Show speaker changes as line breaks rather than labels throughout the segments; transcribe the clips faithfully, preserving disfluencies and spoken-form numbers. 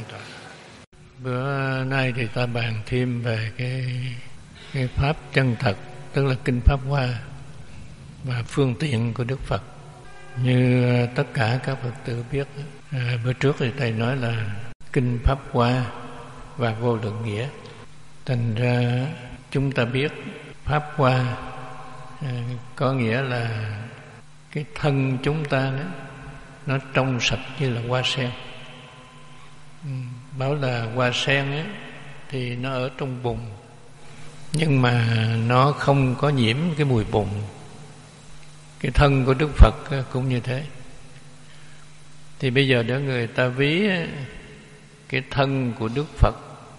Nam Tọa. Bữa nay thì ta bàn thêm về cái, cái Pháp chân thật, tức là Kinh Pháp Hoa và phương tiện của Đức Phật. Như tất cả các Phật tử biết, à, bữa trước thì Thầy nói là Kinh Pháp Hoa và Vô Lượng Nghĩa. Thành ra chúng ta biết Pháp Hoa à, có nghĩa là cái thân chúng ta đó, nó trong sạch như là hoa sen. Ừ, bảo là hoa sen ấy, thì nó ở trong bùn, nhưng mà nó không có nhiễm cái mùi bùn. Cái thân của Đức Phật cũng như thế. Thì bây giờ để người ta ví cái thân của Đức Phật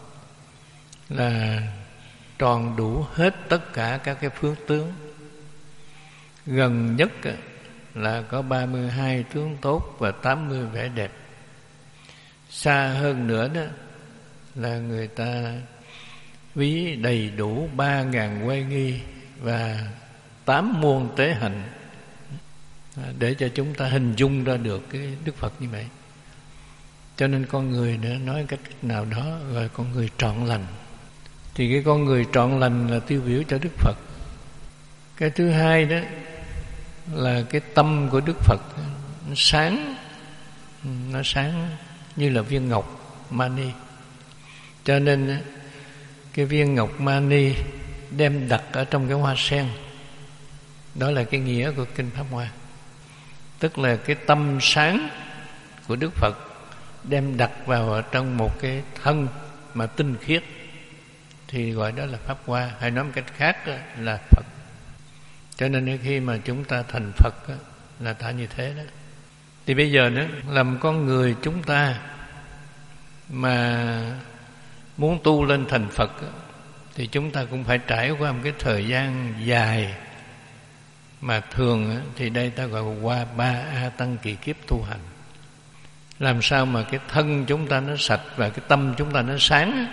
là tròn đủ hết tất cả các cái phước tướng. Gần nhất là có ba mươi hai tướng tốt và tám mươi vẻ đẹp. Xa hơn nữa đó là người ta ví đầy đủ ba ngàn quay nghi và tám muôn tế hạnh, để cho chúng ta hình dung ra được cái Đức Phật như vậy. Cho nên con người đã nói cách nào đó gọi con người trọn lành. Thì cái con người trọn lành là tiêu biểu cho Đức Phật. Cái thứ hai đó là cái tâm của Đức Phật nó sáng, nó sáng như là viên ngọc mani. Cho nên cái viên ngọc mani đem đặt ở trong cái hoa sen. Đó là cái nghĩa của Kinh Pháp Hoa. Tức là cái tâm sáng của Đức Phật đem đặt vào ở trong một cái thân mà tinh khiết, thì gọi đó là Pháp Hoa. Hay nói một cách khác là Phật. Cho nên khi mà chúng ta thành Phật là ta như thế đó. Thì bây giờ nữa, làm con người chúng ta mà muốn tu lên thành Phật thì chúng ta cũng phải trải qua một cái thời gian dài, mà thường thì đây ta gọi là qua ba A Tăng kỳ kiếp tu hành. Làm sao mà cái thân chúng ta nó sạch và cái tâm chúng ta nó sáng,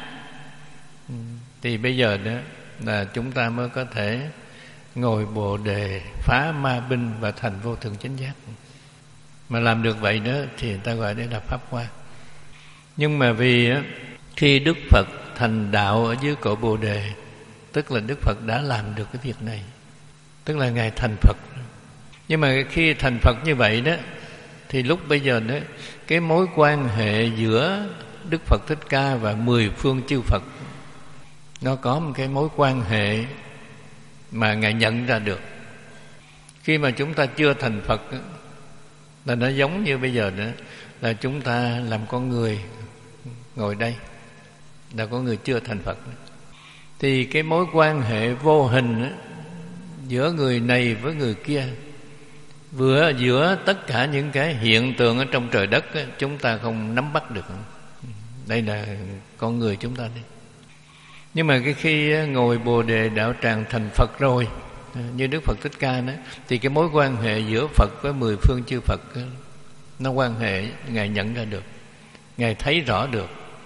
thì bây giờ đó là chúng ta mới có thể ngồi Bồ Đề, phá ma binh và thành vô thượng chánh giác. Mà làm được vậy đó thì người ta gọi đây là Pháp Hoa. Nhưng mà vì á, khi Đức Phật thành đạo ở dưới cội Bồ Đề, tức là Đức Phật đã làm được cái việc này, tức là Ngài thành Phật. Nhưng mà khi thành Phật như vậy đó, thì lúc bây giờ đó, cái mối quan hệ giữa Đức Phật Thích Ca và mười phương chư Phật, nó có một cái mối quan hệ mà Ngài nhận ra được. Khi mà chúng ta chưa thành Phật là nó giống như bây giờ nữa, là chúng ta làm con người ngồi đây, là con người chưa thành Phật. Thì cái mối quan hệ vô hình giữa người này với người kia, vừa giữa tất cả những cái hiện tượng ở trong trời đất chúng ta không nắm bắt được. Đây là con người chúng ta đi. Nhưng mà cái khi ngồi Bồ Đề đạo tràng thành Phật rồi, như Đức Phật Thích Ca đó, thì cái mối quan hệ giữa Phật với mười phương chư Phật, nó quan hệ Ngài nhận ra được, Ngài thấy rõ được.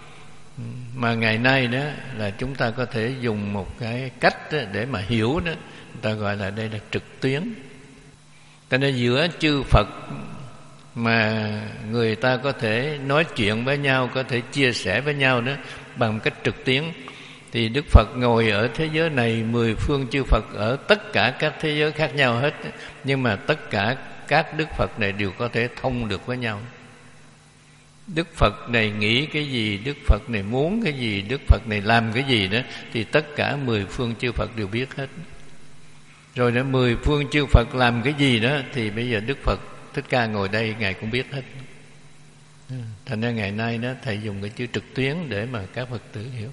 Mà ngày nay đó là chúng ta có thể dùng một cái cách để mà hiểu đó, người ta gọi là đây là trực tuyến. Cho nên giữa chư Phật mà người ta có thể nói chuyện với nhau, có thể chia sẻ với nhau đó bằng cách trực tuyến. Thì Đức Phật ngồi ở thế giới này, mười phương chư Phật ở tất cả các thế giới khác nhau hết, nhưng mà tất cả các Đức Phật này đều có thể thông được với nhau. Đức Phật này nghĩ cái gì, Đức Phật này muốn cái gì, Đức Phật này làm cái gì đó, thì tất cả mười phương chư Phật đều biết hết. Rồi đó mười phương chư Phật làm cái gì đó, thì bây giờ Đức Phật Thích Ca ngồi đây, Ngài cũng biết hết. Thành ra ngày nay đó Thầy dùng cái chữ trực tuyến để mà các Phật tử hiểu.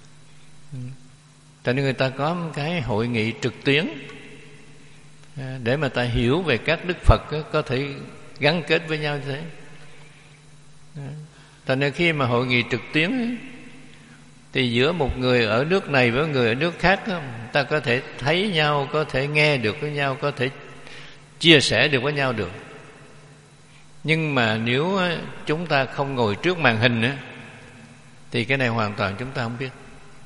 Thành nên người ta có một cái hội nghị trực tuyến để mà ta hiểu về các Đức Phật có thể gắn kết với nhau như thế. Thành nên khi mà hội nghị trực tuyến thì giữa một người ở nước này với người ở nước khác, ta có thể thấy nhau, có thể nghe được với nhau, có thể chia sẻ được với nhau được. Nhưng mà nếu chúng ta không ngồi trước màn hình nữa, thì cái này hoàn toàn chúng ta không biết.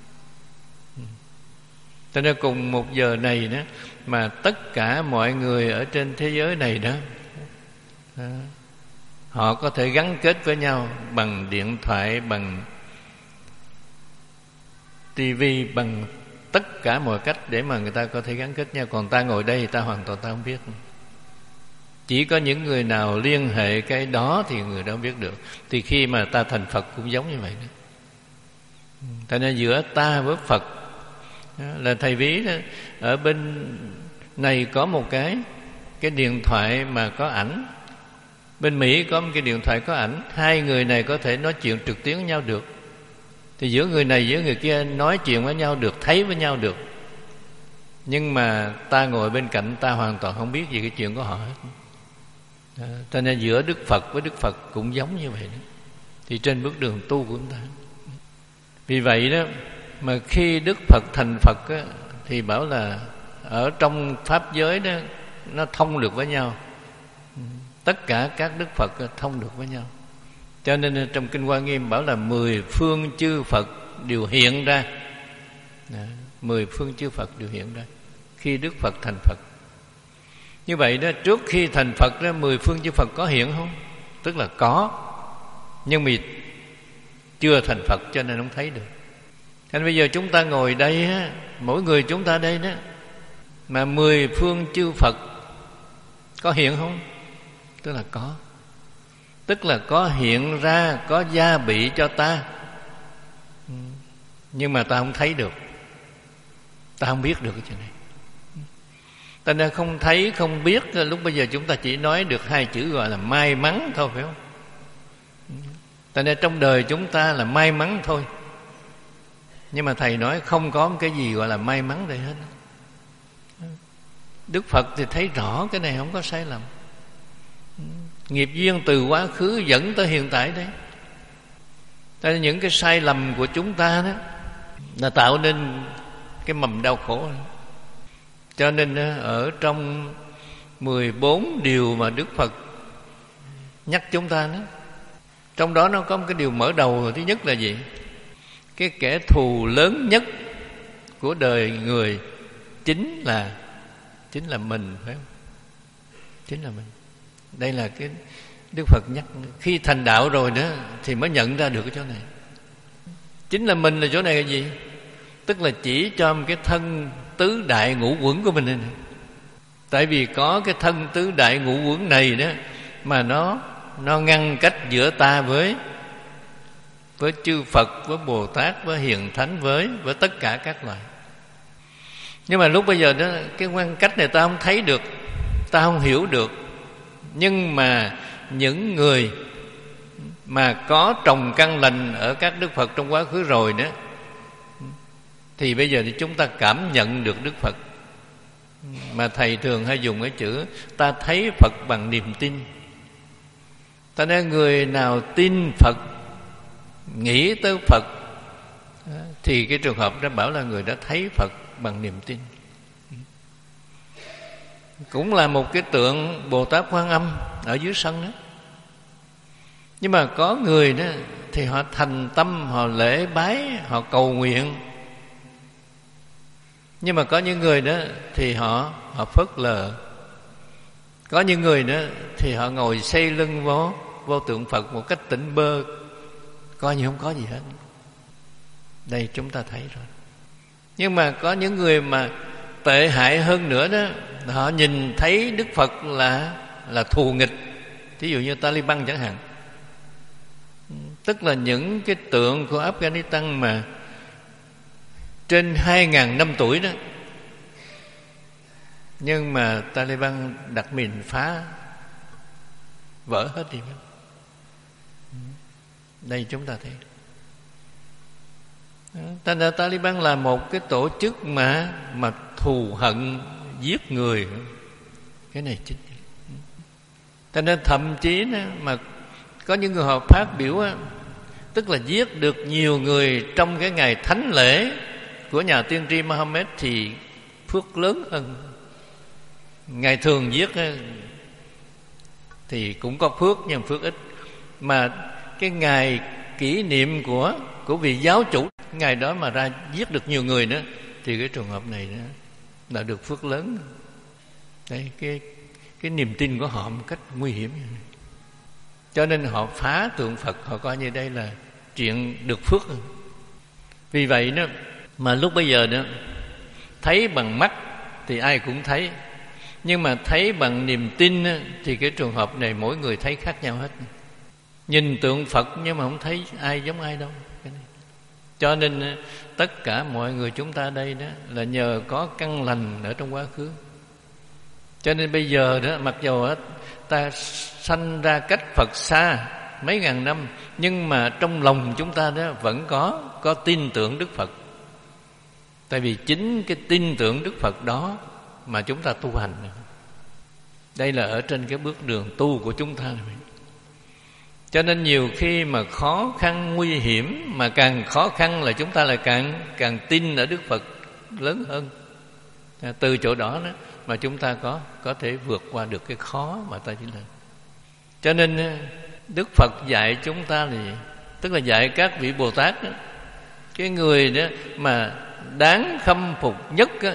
Cho nên cùng một giờ này đó, mà tất cả mọi người ở trên thế giới này đó Họ có thể gắn kết với nhau bằng điện thoại, bằng tivi, bằng tất cả mọi cách để mà người ta có thể gắn kết nhau. Còn ta ngồi đây ta hoàn toàn ta không biết. Chỉ có những người nào liên hệ cái đó thì người đó biết được. Thì khi mà ta thành Phật cũng giống như vậy đó. Tại nên giữa ta với Phật là thầy ví đó, ở bên này có một cái cái điện thoại mà có ảnh, bên Mỹ có một cái điện thoại có ảnh, hai người này có thể nói chuyện trực tuyến với nhau được. Thì giữa người này giữa người kia nói chuyện với nhau được, thấy với nhau được. Nhưng mà ta ngồi bên cạnh ta hoàn toàn không biết gì cái chuyện của họ hết. À, cho nên giữa Đức Phật với Đức Phật cũng giống như vậy đó. Thì trên bước đường tu của chúng ta. Vì vậy đó mà khi Đức Phật thành Phật á, thì bảo là ở trong Pháp giới đó nó thông được với nhau. Tất cả các Đức Phật thông được với nhau. Cho nên trong Kinh Hoa Nghiêm bảo là mười phương chư Phật đều hiện ra. Đó, mười phương chư Phật đều hiện ra khi Đức Phật thành Phật. Như vậy đó, trước khi thành Phật đó, mười phương chư Phật có hiện không? Tức là có, nhưng mà chưa thành Phật cho nên không thấy được. Thành bây giờ chúng ta ngồi đây á, mỗi người chúng ta đây đó, mà mười phương chư Phật có hiện không? Tức là có. Tức là có hiện ra, có gia bị cho ta. Nhưng mà ta không thấy được, ta không biết được cái chuyện này. Ta nên không thấy, không biết. Lúc bây giờ chúng ta chỉ nói được hai chữ gọi là may mắn thôi, phải không? Ta nên trong đời chúng ta là may mắn thôi. Nhưng mà Thầy nói không có một cái gì gọi là may mắn đây hết. Đức Phật thì thấy rõ cái này không có sai lầm. Nghiệp duyên từ quá khứ dẫn tới hiện tại đấy. Tại nên những cái sai lầm của chúng ta đó là tạo nên cái mầm đau khổ này. Cho nên ở trong mười bốn điều mà Đức Phật nhắc chúng ta đó, trong đó nó có một cái điều mở đầu. Thứ nhất là gì? Cái kẻ thù lớn nhất của đời người chính là chính là mình, phải không? Chính là mình. Đây là cái Đức Phật nhắc. Khi thành đạo rồi đó thì mới nhận ra được cái chỗ này. Chính là mình là chỗ này là gì? Tức là chỉ cho một cái thân tứ đại ngũ uẩn của mình này. Tại vì có cái thân tứ đại ngũ uẩn này đó mà nó nó ngăn cách giữa ta với với chư Phật, với Bồ Tát, với Hiền Thánh, với với tất cả các loài. Nhưng mà lúc bây giờ đó cái ngăn cách này ta không thấy được, ta không hiểu được. Nhưng mà những người mà có trồng căn lành ở các Đức Phật trong quá khứ rồi đó, thì bây giờ thì chúng ta cảm nhận được Đức Phật. Mà Thầy thường hay dùng cái chữ ta thấy Phật bằng niềm tin. Ta nói người nào tin Phật, nghĩ tới Phật, thì cái trường hợp đó bảo là người đã thấy Phật bằng niềm tin. Cũng là một cái tượng Bồ Tát Quan Âm ở dưới sân đó. Nhưng mà có người đó thì họ thành tâm, họ lễ bái, họ cầu nguyện. Nhưng mà có những người đó thì họ họ phớt lờ. Có những người đó thì họ ngồi xây lưng vô vô tượng Phật một cách tỉnh bơ, coi như không có gì hết. Đây chúng ta thấy rồi. Nhưng mà có những người mà tệ hại hơn nữa đó, họ nhìn thấy Đức Phật là là thù nghịch. Ví dụ như Taliban chẳng hạn. Tức là những cái tượng của Afghanistan mà trên hai ngàn năm tuổi đó, nhưng mà Taliban đặt mìn phá vỡ hết đi. Đây chúng ta thấy. Thành ra Taliban là một cái tổ chức mà mà thù hận, giết người. Cái này chính. Thành ra thậm chí đó, mà có những người họ phát biểu đó, tức là giết được nhiều người trong cái ngày thánh lễ của nhà tiên tri Mohammed thì phước lớn hơn. Ngày thường giết thì cũng có phước nhưng phước ít. Mà cái ngày kỷ niệm của của vị giáo chủ, ngày đó mà ra giết được nhiều người nữa, thì cái trường hợp này đó là được phước lớn. Đây, cái cái niềm tin của họ một cách nguy hiểm như này. Cho nên họ phá tượng Phật, họ coi như đây là chuyện được phước. Vì vậy đó mà lúc bây giờ đó, thấy bằng mắt thì ai cũng thấy, nhưng mà thấy bằng niềm tin đó, thì cái trường hợp này mỗi người thấy khác nhau hết. Nhìn tượng Phật nhưng mà không thấy ai giống ai đâu. Cho nên tất cả mọi người chúng ta đây đó là nhờ có căn lành ở trong quá khứ. Cho nên bây giờ đó, mặc dù đó, ta sanh ra cách Phật xa mấy ngàn năm, nhưng mà trong lòng chúng ta đó vẫn có có tin tưởng Đức Phật. Tại vì chính cái tin tưởng Đức Phật đó mà chúng ta tu hành. Đây là ở trên cái bước đường tu của chúng ta. Cho nên nhiều khi mà khó khăn nguy hiểm, mà càng khó khăn là chúng ta lại càng càng tin ở Đức Phật lớn hơn. Từ chỗ đó, đó mà chúng ta có có thể vượt qua được cái khó mà ta chỉ là. Cho nên Đức Phật dạy chúng ta thì tức là dạy các vị Bồ Tát đó, cái người đó mà đáng khâm phục nhất đó,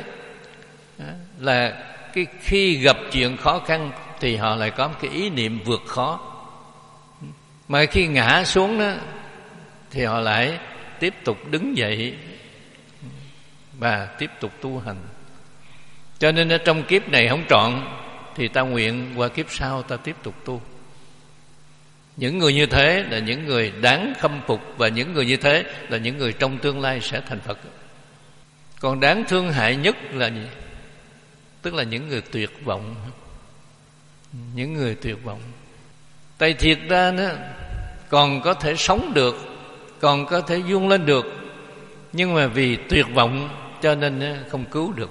là cái khi gặp chuyện khó khăn thì họ lại có một cái ý niệm vượt khó. Mà khi ngã xuống đó thì họ lại tiếp tục đứng dậy và tiếp tục tu hành. Cho nên ở trong kiếp này không trọn thì ta nguyện qua kiếp sau ta tiếp tục tu. Những người như thế là những người đáng khâm phục, và những người như thế là những người trong tương lai sẽ thành Phật. Còn đáng thương hại nhất là gì? Tức là những người tuyệt vọng. Những người tuyệt vọng. Tại thiệt ra đó, còn có thể sống được, còn có thể vươn lên được, nhưng mà vì tuyệt vọng cho nên không cứu được.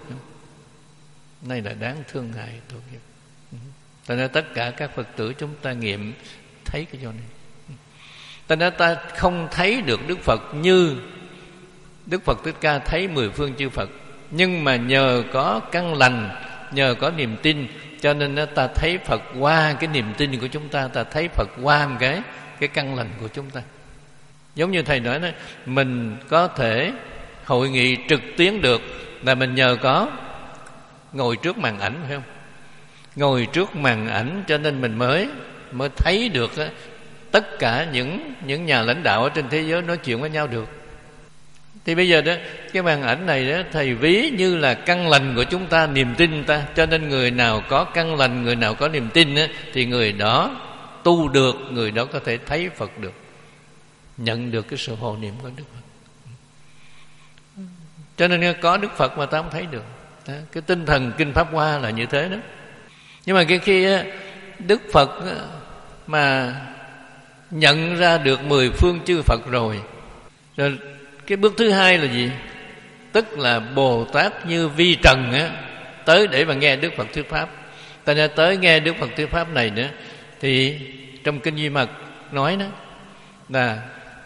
Đây là đáng thương hại tội nghiệp. Cho nên tất cả các Phật tử chúng ta nghiệm thấy cái chỗ này. Cho nên ta không thấy được Đức Phật như Đức Phật Thích Ca thấy mười phương chư Phật, nhưng mà nhờ có căn lành, nhờ có niềm tin, cho nên ta thấy Phật qua cái niềm tin của chúng ta, ta thấy Phật qua một cái cái căn lành của chúng ta. Giống như thầy nói đó, mình có thể hội nghị trực tuyến được là mình nhờ có ngồi trước màn ảnh, phải không? Ngồi trước màn ảnh cho nên mình mới mới thấy được đó, tất cả những những nhà lãnh đạo ở trên thế giới nói chuyện với nhau được. Thì bây giờ đó, cái màn ảnh này đó, thầy ví như là căn lành của chúng ta, niềm tin ta. Cho nên người nào có căn lành, người nào có niềm tin đó, thì người đó tu được, người đó có thể thấy Phật được, nhận được cái sự hộ niệm của Đức Phật. Cho nên có Đức Phật mà ta không thấy được. Đó, cái tinh thần Kinh Pháp Hoa là như thế đó. Nhưng mà cái khi Đức Phật mà nhận ra được mười phương chư Phật rồi, rồi cái bước thứ hai là gì? Tức là Bồ Tát Như Vi Trần á, tới để mà nghe Đức Phật thuyết pháp. Ta nên tới nghe Đức Phật thuyết pháp này nữa, thì trong Kinh Duy Mật nói đó là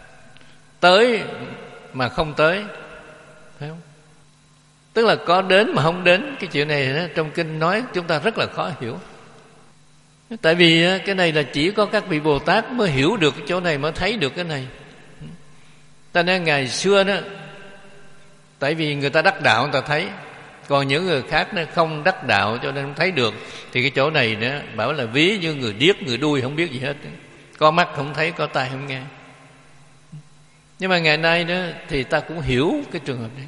tới mà không tới, phải không? Tức là có đến mà không đến. Cái chuyện này đó, trong Kinh nói chúng ta rất là khó hiểu. Tại vì cái này là chỉ có các vị Bồ Tát mới hiểu được cái chỗ này, mới thấy được cái này. Ta nên ngày xưa đó, tại vì người ta đắc đạo người ta thấy, còn những người khác nó không đắc đạo cho nên không thấy được. Thì cái chỗ này đó bảo là ví như người điếc người đuôi không biết gì hết, có mắt không thấy, có tai không nghe. Nhưng mà ngày nay đó thì ta cũng hiểu cái trường hợp này,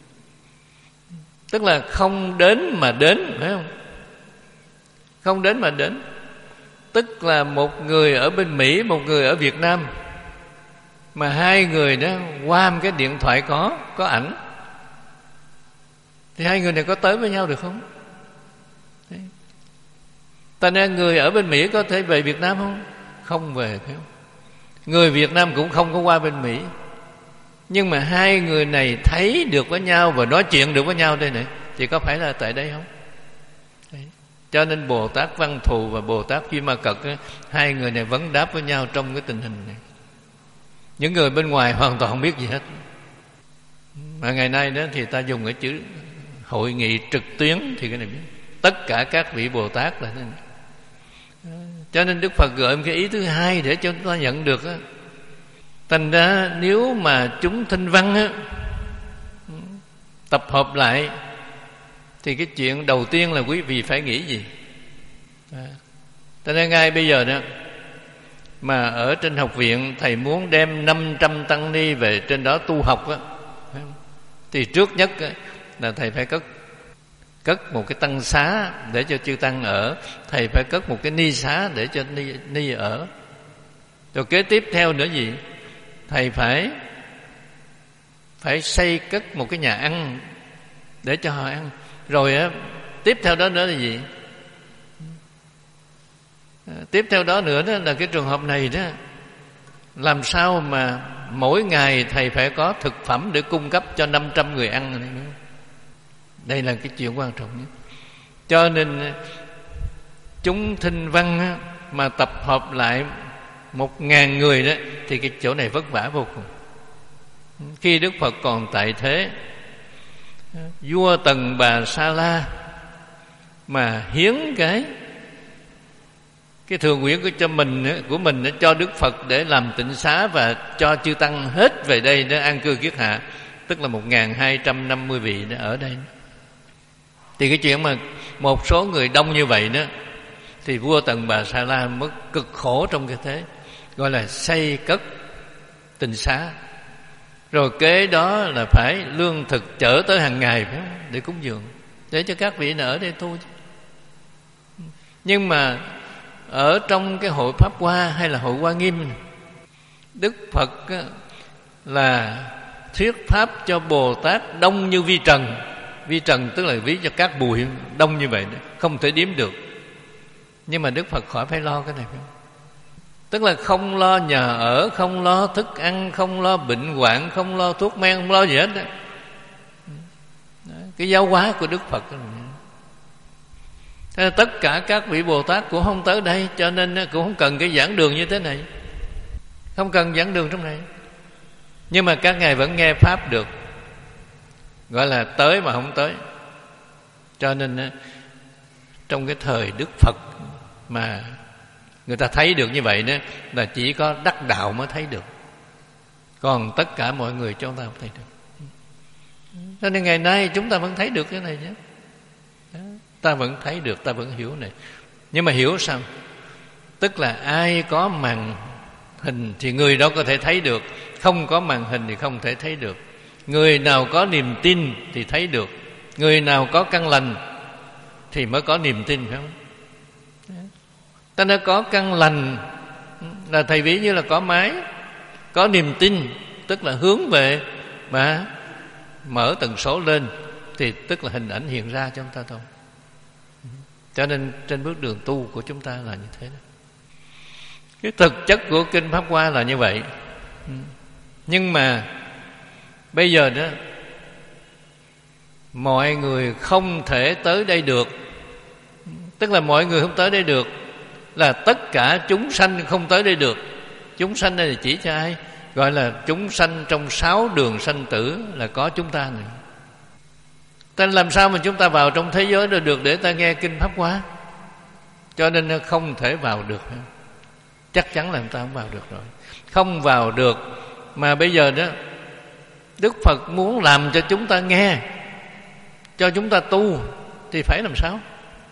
tức là không đến mà đến, phải không? Không đến mà đến, tức là một người ở bên Mỹ, một người ở Việt Nam, mà hai người đó qua một cái điện thoại có có ảnh, thì hai người này có tới với nhau được không? Đấy. Ta nên người ở bên Mỹ có thể về Việt Nam không? Không về, phải không? Người Việt Nam cũng không có qua bên Mỹ, nhưng mà hai người này thấy được với nhau và nói chuyện được với nhau đây này, thì có phải là tại đây không? Đấy. Cho nên Bồ Tát Văn Thù và Bồ Tát Duy Ma Cật, hai người này vấn đáp với nhau trong cái tình hình này. Những người bên ngoài hoàn toàn không biết gì hết. Mà ngày nay đó thì ta dùng cái chữ hội nghị trực tuyến, thì cái này biết tất cả các vị Bồ Tát là thế này. Cho nên Đức Phật gợi một cái ý thứ hai để cho chúng ta nhận được á. Thành ra nếu mà chúng thinh văn á, tập hợp lại, thì cái chuyện đầu tiên là quý vị phải nghĩ gì? Cho nên ngay bây giờ đó, mà ở trên học viện thầy muốn đem năm trăm tăng ni về trên đó tu học á, thì trước nhất là thầy phải cất cất một cái tăng xá để cho chư tăng ở, thầy phải cất một cái ni xá để cho ni, ni ở. Rồi kế tiếp theo nữa gì? Thầy phải phải xây cất một cái nhà ăn để cho họ ăn. Rồi á, tiếp theo đó nữa là gì? Tiếp theo đó nữa đó là cái trường hợp này đó, làm sao mà mỗi ngày thầy phải có thực phẩm để cung cấp cho năm trăm người ăn này nữa. Đây là cái chuyện quan trọng nhất. Cho nên chúng thinh văn mà tập hợp lại một ngàn người đó, thì cái chỗ này vất vả vô cùng. Khi Đức Phật còn tại thế, vua Tần Bà Sa La mà hiến cái cái thừa nguyện của cho mình của mình cho Đức Phật để làm tịnh xá và cho chư tăng hết về đây để an cư kiết hạ, tức là một nghìn hai trăm năm mươi vị ở đây. Thì cái chuyện mà một số người đông như vậy đó, thì vua Tần Bà Sa La mới cực khổ trong cái thế, gọi là xây cất tịnh xá. Rồi kế đó là phải lương thực chở tới hàng ngày phải không? Để cúng dường, để cho các vị ở đây tu. Nhưng mà ở trong cái hội Pháp Hoa hay là hội Hoa Nghiêm, Đức Phật là thuyết pháp cho Bồ Tát đông như vi trần. Vi trần tức là ví cho các bụi đông như vậy đó, không thể đếm được. Nhưng mà Đức Phật khỏi phải lo cái này phải không? Tức là không lo nhà ở, không lo thức ăn, không lo bệnh hoạn, không lo thuốc men, không lo gì hết đó. Cái giáo hóa của Đức Phật đó. Thế tất cả các vị Bồ Tát cũng không tới đây, cho nên cũng không cần cái giảng đường như thế này, không cần giảng đường trong này. Nhưng mà các ngài vẫn nghe pháp được, gọi là tới mà không tới. Cho nên trong cái thời Đức Phật mà người ta thấy được như vậy đó, là chỉ có đắc đạo mới thấy được, còn tất cả mọi người chúng ta không thấy được. Cho nên ngày nay chúng ta vẫn thấy được cái này chứ. Ta vẫn thấy được, ta vẫn hiểu này. Nhưng mà hiểu sao? Tức là ai có màn hình thì người đó có thể thấy được, không có màn hình thì không thể thấy được. Người nào có niềm tin thì thấy được, người nào có căn lành thì mới có niềm tin, phải không? Ta đã có căn lành là thầy ví như là có máy, có niềm tin tức là hướng về mà mở tần số lên, thì tức là hình ảnh hiện ra cho chúng ta thôi. Cho nên trên bước đường tu của chúng ta là như thế đó. Cái thực chất của Kinh Pháp Hoa là như vậy. Nhưng mà bây giờ đó, mọi người không thể tới đây được. Tức là mọi người không tới đây được, là tất cả chúng sanh không tới đây được. Chúng sanh đây là chỉ cho ai? Gọi là chúng sanh trong sáu đường sanh tử, là có chúng ta này. Ta làm sao mà chúng ta vào trong thế giới đó được để ta nghe Kinh Pháp Hoa? Cho nên không thể vào được. Chắc chắn là chúng ta không vào được rồi. Không vào được. Mà bây giờ đó, Đức Phật muốn làm cho chúng ta nghe, cho chúng ta tu, thì phải làm sao?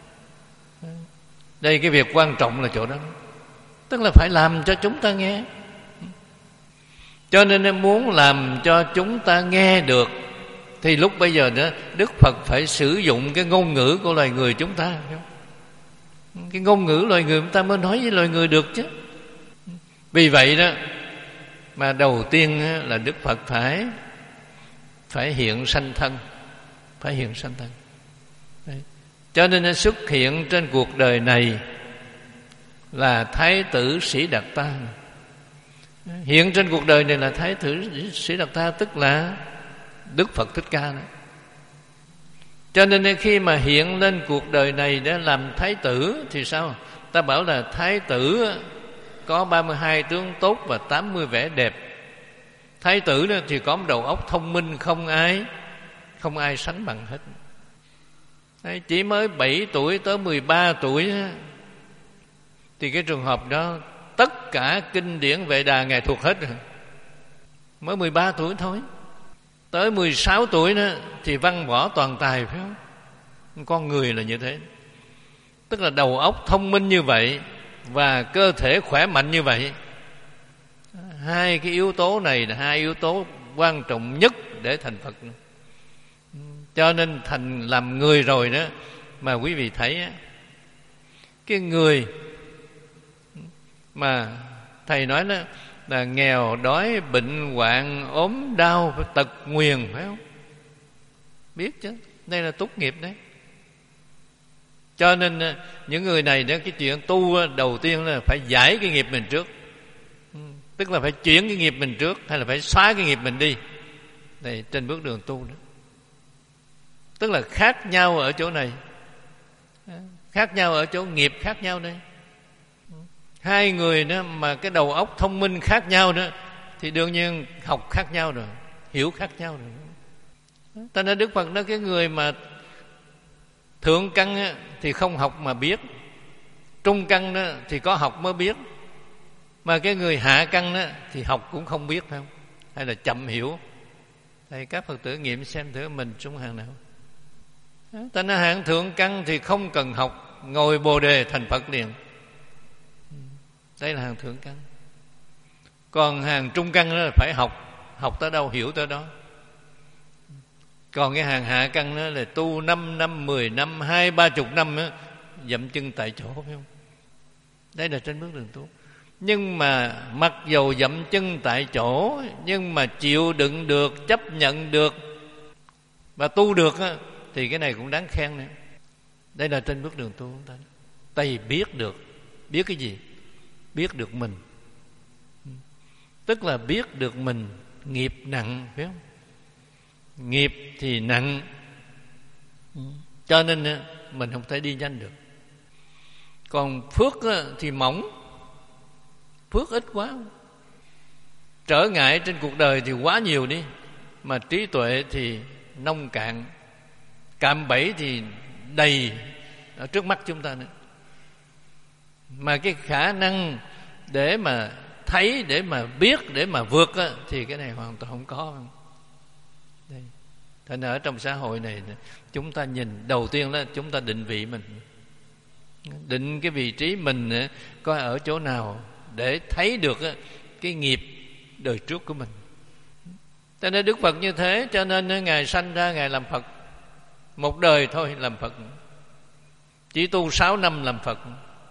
Đây cái việc quan trọng là chỗ đó. Tức là phải làm cho chúng ta nghe. Cho nên muốn làm cho chúng ta nghe được, thì lúc bây giờ đó Đức Phật phải sử dụng cái ngôn ngữ của loài người chúng ta. Cái ngôn ngữ loài người chúng ta mới nói với loài người được chứ. Vì vậy đó mà đầu tiên là Đức Phật phải Phải hiện sanh thân. Phải hiện sanh thân. Đấy. Cho nên nó xuất hiện trên cuộc đời này là Thái tử Sĩ Đạt Ta. Hiện trên cuộc đời này là Thái tử Sĩ Đạt Ta, tức là Đức Phật Thích Ca đó. Cho nên khi mà hiện lên cuộc đời này để làm Thái tử thì sao? Ta bảo là Thái tử có ba mươi hai tướng tốt và tám mươi vẻ đẹp. Thái tử đó thì có một đầu óc thông minh, không ai Không ai sánh bằng hết. Đấy, chỉ mới bảy tuổi tới mười ba tuổi thì cái trường hợp đó tất cả kinh điển Vệ Đà Ngài thuộc hết rồi. Mới mười ba tuổi thôi. Tới mười sáu tuổi đó thì văn võ toàn tài, phải không? Con người là như thế. Tức là đầu óc thông minh như vậy và cơ thể khỏe mạnh như vậy. Hai cái yếu tố này là hai yếu tố quan trọng nhất để thành Phật. Cho nên thành làm người rồi đó, mà quý vị thấy cái người mà thầy nói đó là nghèo đói bệnh hoạn ốm đau tật nguyền, phải không? Biết chứ, đây là túc nghiệp đấy. Cho nên những người này đó, cái chuyện tu đầu tiên là phải giải cái nghiệp mình trước, tức là phải chuyển cái nghiệp mình trước, hay là phải xóa cái nghiệp mình đi. Đây trên bước đường tu đó, tức là khác nhau ở chỗ này, khác nhau ở chỗ nghiệp khác nhau đây. Hai người đó mà cái đầu óc thông minh khác nhau đó thì đương nhiên học khác nhau rồi, hiểu khác nhau rồi. Ta nói Đức Phật nói cái người mà thượng căn á, thì không học mà biết, trung căn đó thì có học mới biết, mà cái người hạ căn đó thì học cũng không biết, phải không? Hay là chậm hiểu. Thì các Phật tử nghiệm xem thử mình trung hàng nào. Ta nói hạng thượng căn thì không cần học, ngồi Bồ Đề thành Phật liền. Đây là hàng thượng căn. Còn hàng trung căn đó là phải học, học tới đâu hiểu tới đó. Còn cái hàng hạ căn đó là tu năm năm, mười năm, hai ba chục năm đó, dậm chân tại chỗ, phải không? Đây là trên bước đường tu. Nhưng mà mặc dầu dậm chân tại chỗ, nhưng mà chịu đựng được, chấp nhận được và tu được đó, thì cái này cũng đáng khen nữa. Đây là trên bước đường tu chúng ta. Tại vì biết được. Biết cái gì? Biết được mình. Tức là biết được mình nghiệp nặng, phải không? Nghiệp thì nặng, cho nên mình không thể đi nhanh được. Còn phước thì mỏng, phước ít quá. Trở ngại trên cuộc đời thì quá nhiều đi, mà trí tuệ thì nông cạn, cạm bẫy thì đầy ở trước mắt chúng ta nữa. Mà cái khả năng để mà thấy, để mà biết, để mà vượt á, thì cái này hoàn toàn không có. Đây. Thành ở trong xã hội này, chúng ta nhìn đầu tiên là chúng ta định vị mình, định cái vị trí mình coi ở chỗ nào để thấy được cái nghiệp đời trước của mình. Cho nên Đức Phật như thế, cho nên Ngài sanh ra Ngài làm Phật một đời thôi làm Phật, chỉ tu sáu năm làm Phật.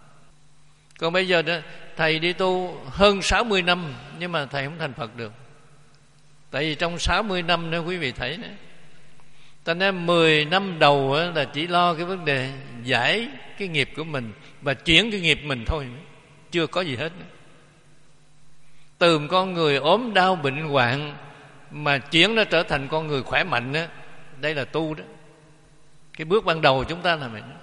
Còn bây giờ đó, thầy đi tu hơn sáu mươi năm, nhưng mà thầy không thành Phật được. Tại vì trong sáu mươi năm đó quý vị thấy đó, ta nói mười năm đầu là chỉ lo cái vấn đề giải cái nghiệp của mình và chuyển cái nghiệp mình thôi, chưa có gì hết nữa. Từ con người ốm đau bệnh hoạn mà chuyển nó trở thành con người khỏe mạnh đó, đây là tu đó. Cái bước ban đầu chúng ta làm vậy đó.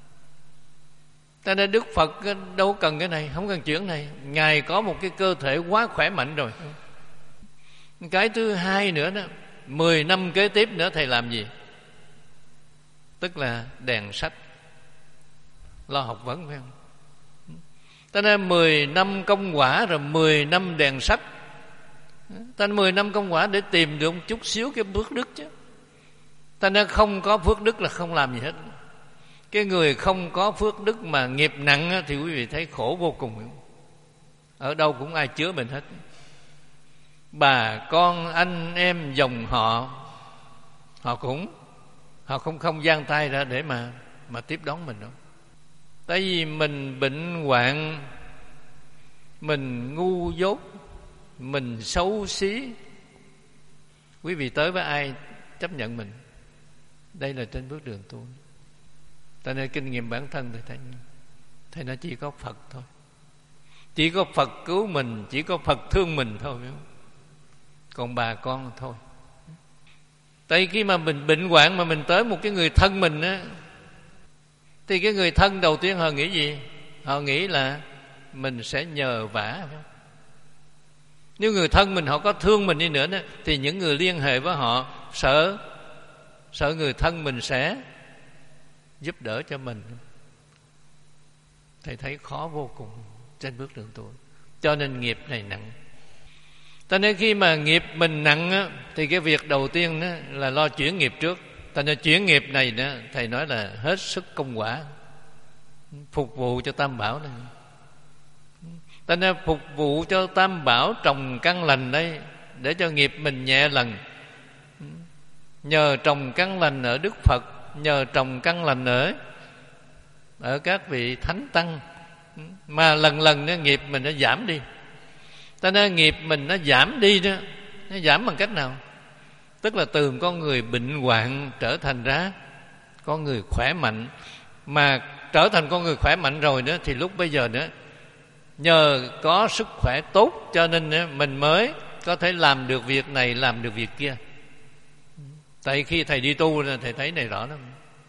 Ta nên Đức Phật đâu cần cái này, không cần chuyển này. Ngài có một cái cơ thể quá khỏe mạnh rồi. Cái thứ hai nữa đó, mười năm kế tiếp nữa thầy làm gì? Tức là đèn sách, lo học vấn, phải không? Ta nên mười năm công quả rồi mười năm đèn sách. Ta nên mười năm công quả để tìm được một chút xíu cái phước đức chứ. Ta nên không có phước đức là không làm gì hết. Cái người không có phước đức mà nghiệp nặng thì quý vị thấy khổ vô cùng. Ở đâu cũng ai chứa mình hết. Bà con anh em dòng họ, họ cũng họ không không giang tay ra để mà mà tiếp đón mình đâu. Tại vì mình bệnh hoạn, mình ngu dốt, mình xấu xí, quý vị tới với ai chấp nhận mình? Đây là trên bước đường tu. Ta nên kinh nghiệm bản thân thì thấy, thấy nó chỉ có Phật thôi. Chỉ có Phật cứu mình, chỉ có Phật thương mình thôi, phải không? Còn bà con thôi. Tại khi mà mình bệnh hoạn mà mình tới một cái người thân mình á, thì cái người thân đầu tiên họ nghĩ gì? Họ nghĩ là mình sẽ nhờ vả, phải không? Nếu người thân mình họ có thương mình đi nữa đó, thì những người liên hệ với họ sợ sợ người thân mình sẽ giúp đỡ cho mình. Thầy thấy khó vô cùng trên bước đường tu. Cho nên nghiệp này nặng. Cho nên khi mà nghiệp mình nặng á, thì cái việc đầu tiên đó là lo chuyển nghiệp trước. Cho nên chuyển nghiệp này đó, thầy nói là hết sức công quả, phục vụ cho Tam Bảo này. Ta nên phục vụ cho Tam Bảo trồng căn lành đây, để cho nghiệp mình nhẹ lần. Nhờ trồng căn lành ở Đức Phật, nhờ trồng căn lành ở ở các vị thánh tăng, mà lần lần nó nghiệp mình nó giảm đi. Ta nên nghiệp mình nó giảm đi đó. Nó giảm bằng cách nào? Tức là từ con người bệnh hoạn trở thành ra con người khỏe mạnh. Mà trở thành con người khỏe mạnh rồi đó, thì lúc bây giờ nữa, nhờ có sức khỏe tốt cho nên đó, mình mới có thể làm được việc này, làm được việc kia. Tại khi thầy đi tu là thầy thấy này rõ lắm.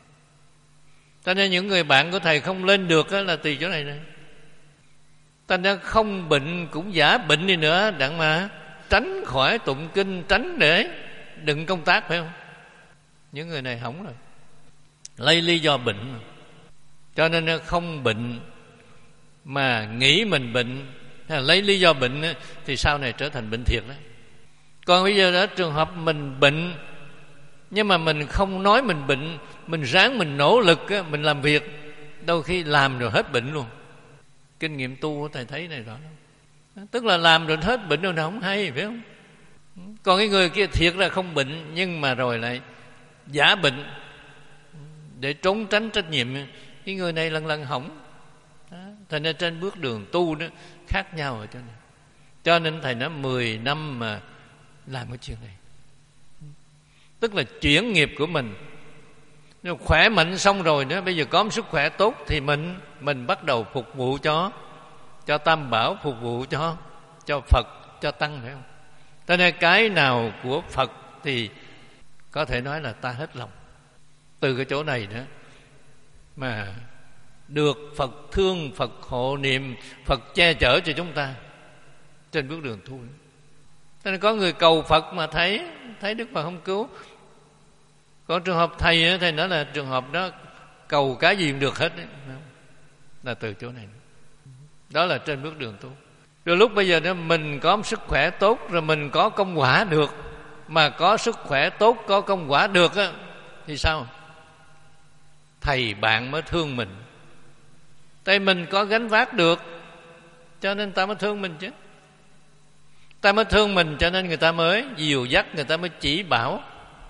Cho nên những người bạn của thầy không lên được là từ chỗ này này. Ta nên không bệnh cũng giả bệnh đi nữa, đặng mà tránh khỏi tụng kinh, tránh để đừng công tác, phải không? Những người này hỏng rồi, lấy lý do bệnh. Cho nên không bệnh mà nghĩ mình bệnh, hay là lấy lý do bệnh, thì sau này trở thành bệnh thiệt đó. Còn bây giờ đó, trường hợp mình bệnh, nhưng mà mình không nói mình bệnh, mình ráng mình nỗ lực, mình làm việc, đôi khi làm rồi hết bệnh luôn. Kinh nghiệm tu thầy thấy này rõ lắm. Tức là làm rồi hết bệnh rồi nào không hay, phải không? Còn cái người kia thiệt là không bệnh, nhưng mà rồi lại giả bệnh để trốn tránh trách nhiệm. Cái người này lần lần hỏng. Thành ra trên bước đường tu đó khác nhau ở chỗ này. Cho nên thầy nói mười năm mà làm cái chuyện này, tức là chuyển nghiệp của mình. Nếu khỏe mạnh xong rồi nữa, bây giờ có một sức khỏe tốt, thì mình mình bắt đầu phục vụ cho cho Tam Bảo, phục vụ cho cho Phật, cho Tăng, phải không? Cho nên cái nào của Phật thì có thể nói là ta hết lòng. Từ cái chỗ này nữa mà được Phật thương, Phật hộ niệm, Phật che chở cho chúng ta trên bước đường tu. Cho nên có người cầu Phật mà thấy thấy Đức Phật không cứu. Còn trường hợp thầy, thầy nói là trường hợp đó cầu cái gì cũng được hết ấy. Là từ chỗ này. Đó là trên bước đường tu. Rồi lúc bây giờ đó mình có sức khỏe tốt, rồi mình có công quả được. Mà có sức khỏe tốt, có công quả được á, thì sao? Thầy bạn mới thương mình. Tại mình có gánh vác được, cho nên ta mới thương mình chứ. Ta mới thương mình, cho nên người ta mới dìu dắt, người ta mới chỉ bảo.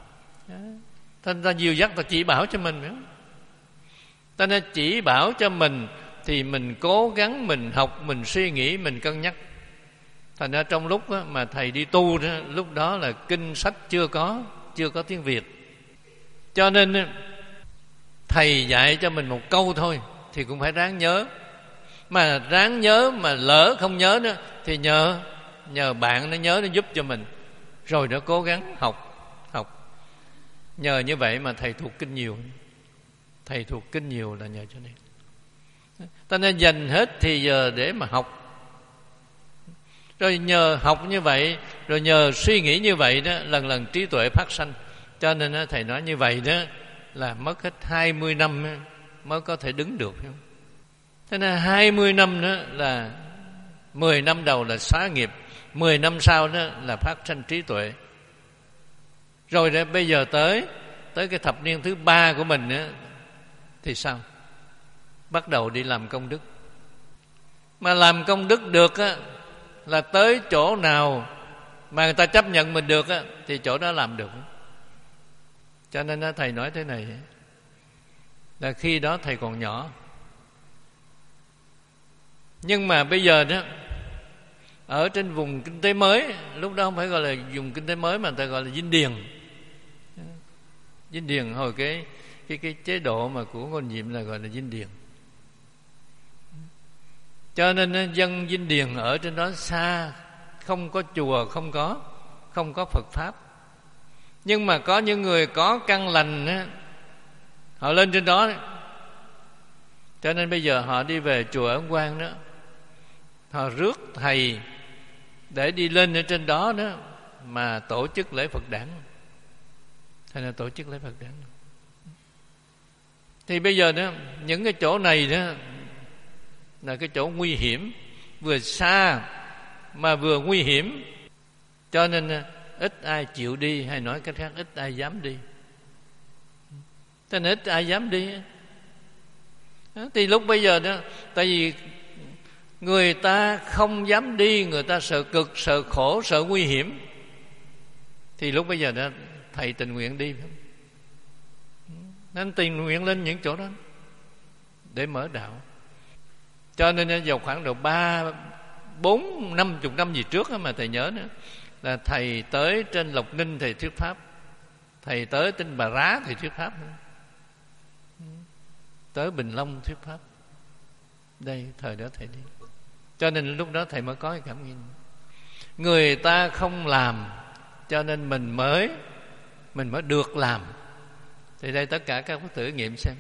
Thành ra dìu dắt, ta chỉ bảo cho mình, phải không? Ta nên chỉ bảo cho mình, thì mình cố gắng, mình học, mình suy nghĩ, mình cân nhắc. Thành ra trong lúc đó, mà thầy đi tu đó, lúc đó là kinh sách chưa có, chưa có tiếng Việt. Cho nên thầy dạy cho mình một câu thôi thì cũng phải ráng nhớ. Mà ráng nhớ, mà lỡ không nhớ nữa thì nhờ nhờ bạn nó nhớ, nó giúp cho mình, rồi nó cố gắng học học. Nhờ như vậy mà thầy thuộc kinh nhiều. Thầy thuộc kinh nhiều là nhờ cho nên. Ta nên dành hết thì giờ để mà học. Rồi nhờ học như vậy, rồi nhờ suy nghĩ như vậy đó, lần lần trí tuệ phát sanh. Cho nên thầy nói như vậy đó là mất hết hai mươi năm mới có thể đứng được, phải không? Thế nên hai mươi năm đó là mười năm đầu là xá nghiệp, mười năm sau đó là phát sanh trí tuệ. Rồi đó, bây giờ tới tới cái thập niên thứ ba của mình đó, thì sao? Bắt đầu đi làm công đức. Mà làm công đức được á, là tới chỗ nào mà người ta chấp nhận mình được á, thì chỗ đó làm được. Cho nên đó, thầy nói thế này là khi đó thầy còn nhỏ. Nhưng mà bây giờ đó, ở trên vùng kinh tế mới, lúc đó không phải gọi là vùng kinh tế mới mà người ta gọi là Dinh Điền. Dinh Điền hồi cái cái cái chế độ mà của Ngô Nhiệm là gọi là Dinh Điền. Cho nên dân Dinh Điền ở trên đó xa, không có chùa, không có không có Phật pháp. Nhưng mà có những người có căn lành á, họ lên trên đó. Cho nên bây giờ họ đi về chùa Ấn Quang đó, họ rước thầy để đi lên ở trên đó đó mà tổ chức lễ Phật đản. Thầy là tổ chức lễ Phật đản. Thì bây giờ đó, những cái chỗ này đó là cái chỗ nguy hiểm, vừa xa mà vừa nguy hiểm. Cho nên ít ai chịu đi, hay nói cách khác, ít ai dám đi. Cho nên ít ai dám đi. Thì lúc bây giờ đó, tại vì Người ta không dám đi, người ta sợ cực, sợ khổ, sợ nguy hiểm, thì lúc bây giờ đó thầy tình nguyện đi, nên tình nguyện lên những chỗ đó để mở đạo. Cho nên vào khoảng độ ba bốn năm chục năm gì trước mà thầy nhớ nữa, là thầy tới trên Lộc Ninh thầy thuyết pháp, thầy tới trên Bà Rá thầy thuyết pháp nữa, tới Bình Long thuyết pháp. Đây thời đó thầy đi. Cho nên lúc đó thầy mới có cái cảm nghiệm, người ta không làm cho nên mình mới mình mới được làm. Thì đây tất cả các Phật tử nghiệm xem,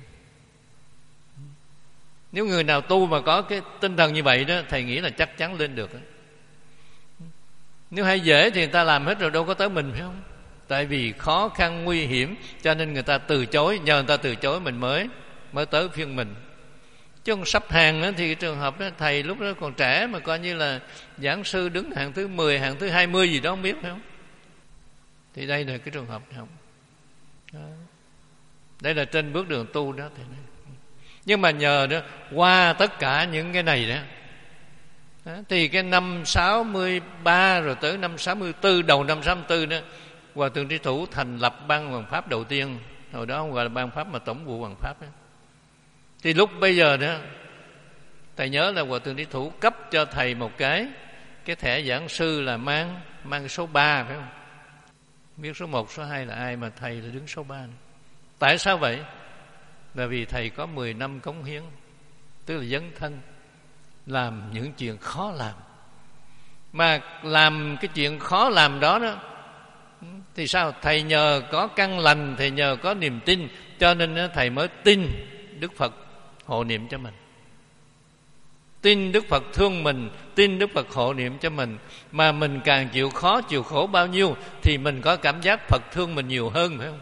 nếu người nào tu mà có cái tinh thần như vậy đó, thầy nghĩ là chắc chắn lên được đó. Nếu hay dễ thì người ta làm hết rồi, đâu có tới mình, phải không? Tại vì khó khăn nguy hiểm cho nên người ta từ chối, nhờ người ta từ chối mình mới mới tới phiên mình. Chứ còn sắp hàng đó, thì cái trường hợp đó, thầy lúc đó còn trẻ mà coi như là giảng sư đứng hàng thứ mười, hàng thứ hai mươi gì đó không biết, phải không? Thì đây là cái trường hợp này không đó. Đây là trên bước đường tu đó thầy nói. Nhưng mà nhờ đó qua tất cả những cái này đó, đó thì cái năm sáu mươi ba rồi tới năm sáu mươi tư, đầu năm sáu mươi tư đó, Hòa Thượng Trí Thủ thành lập ban Hoàng Pháp đầu tiên. Hồi đó không gọi là ban Pháp mà Tổng vụ Hoàng Pháp đó. Thì lúc bây giờ đó, thầy nhớ là Hòa Thượng Trí Thủ cấp cho thầy một cái cái thẻ giảng sư là mang mang số ba, phải không? Biết số một, số hai là ai, mà thầy là đứng số ba này. Tại sao vậy? Là vì thầy có mười năm cống hiến, tức là dấn thân làm những chuyện khó làm. Mà làm cái chuyện khó làm đó đó thì sao? Thầy nhờ có căn lành, thầy nhờ có niềm tin, cho nên thầy mới tin Đức Phật hộ niệm cho mình, tin Đức Phật thương mình, tin Đức Phật hộ niệm cho mình. Mà mình càng chịu khó chịu khổ bao nhiêu thì mình có cảm giác Phật thương mình nhiều hơn, phải không?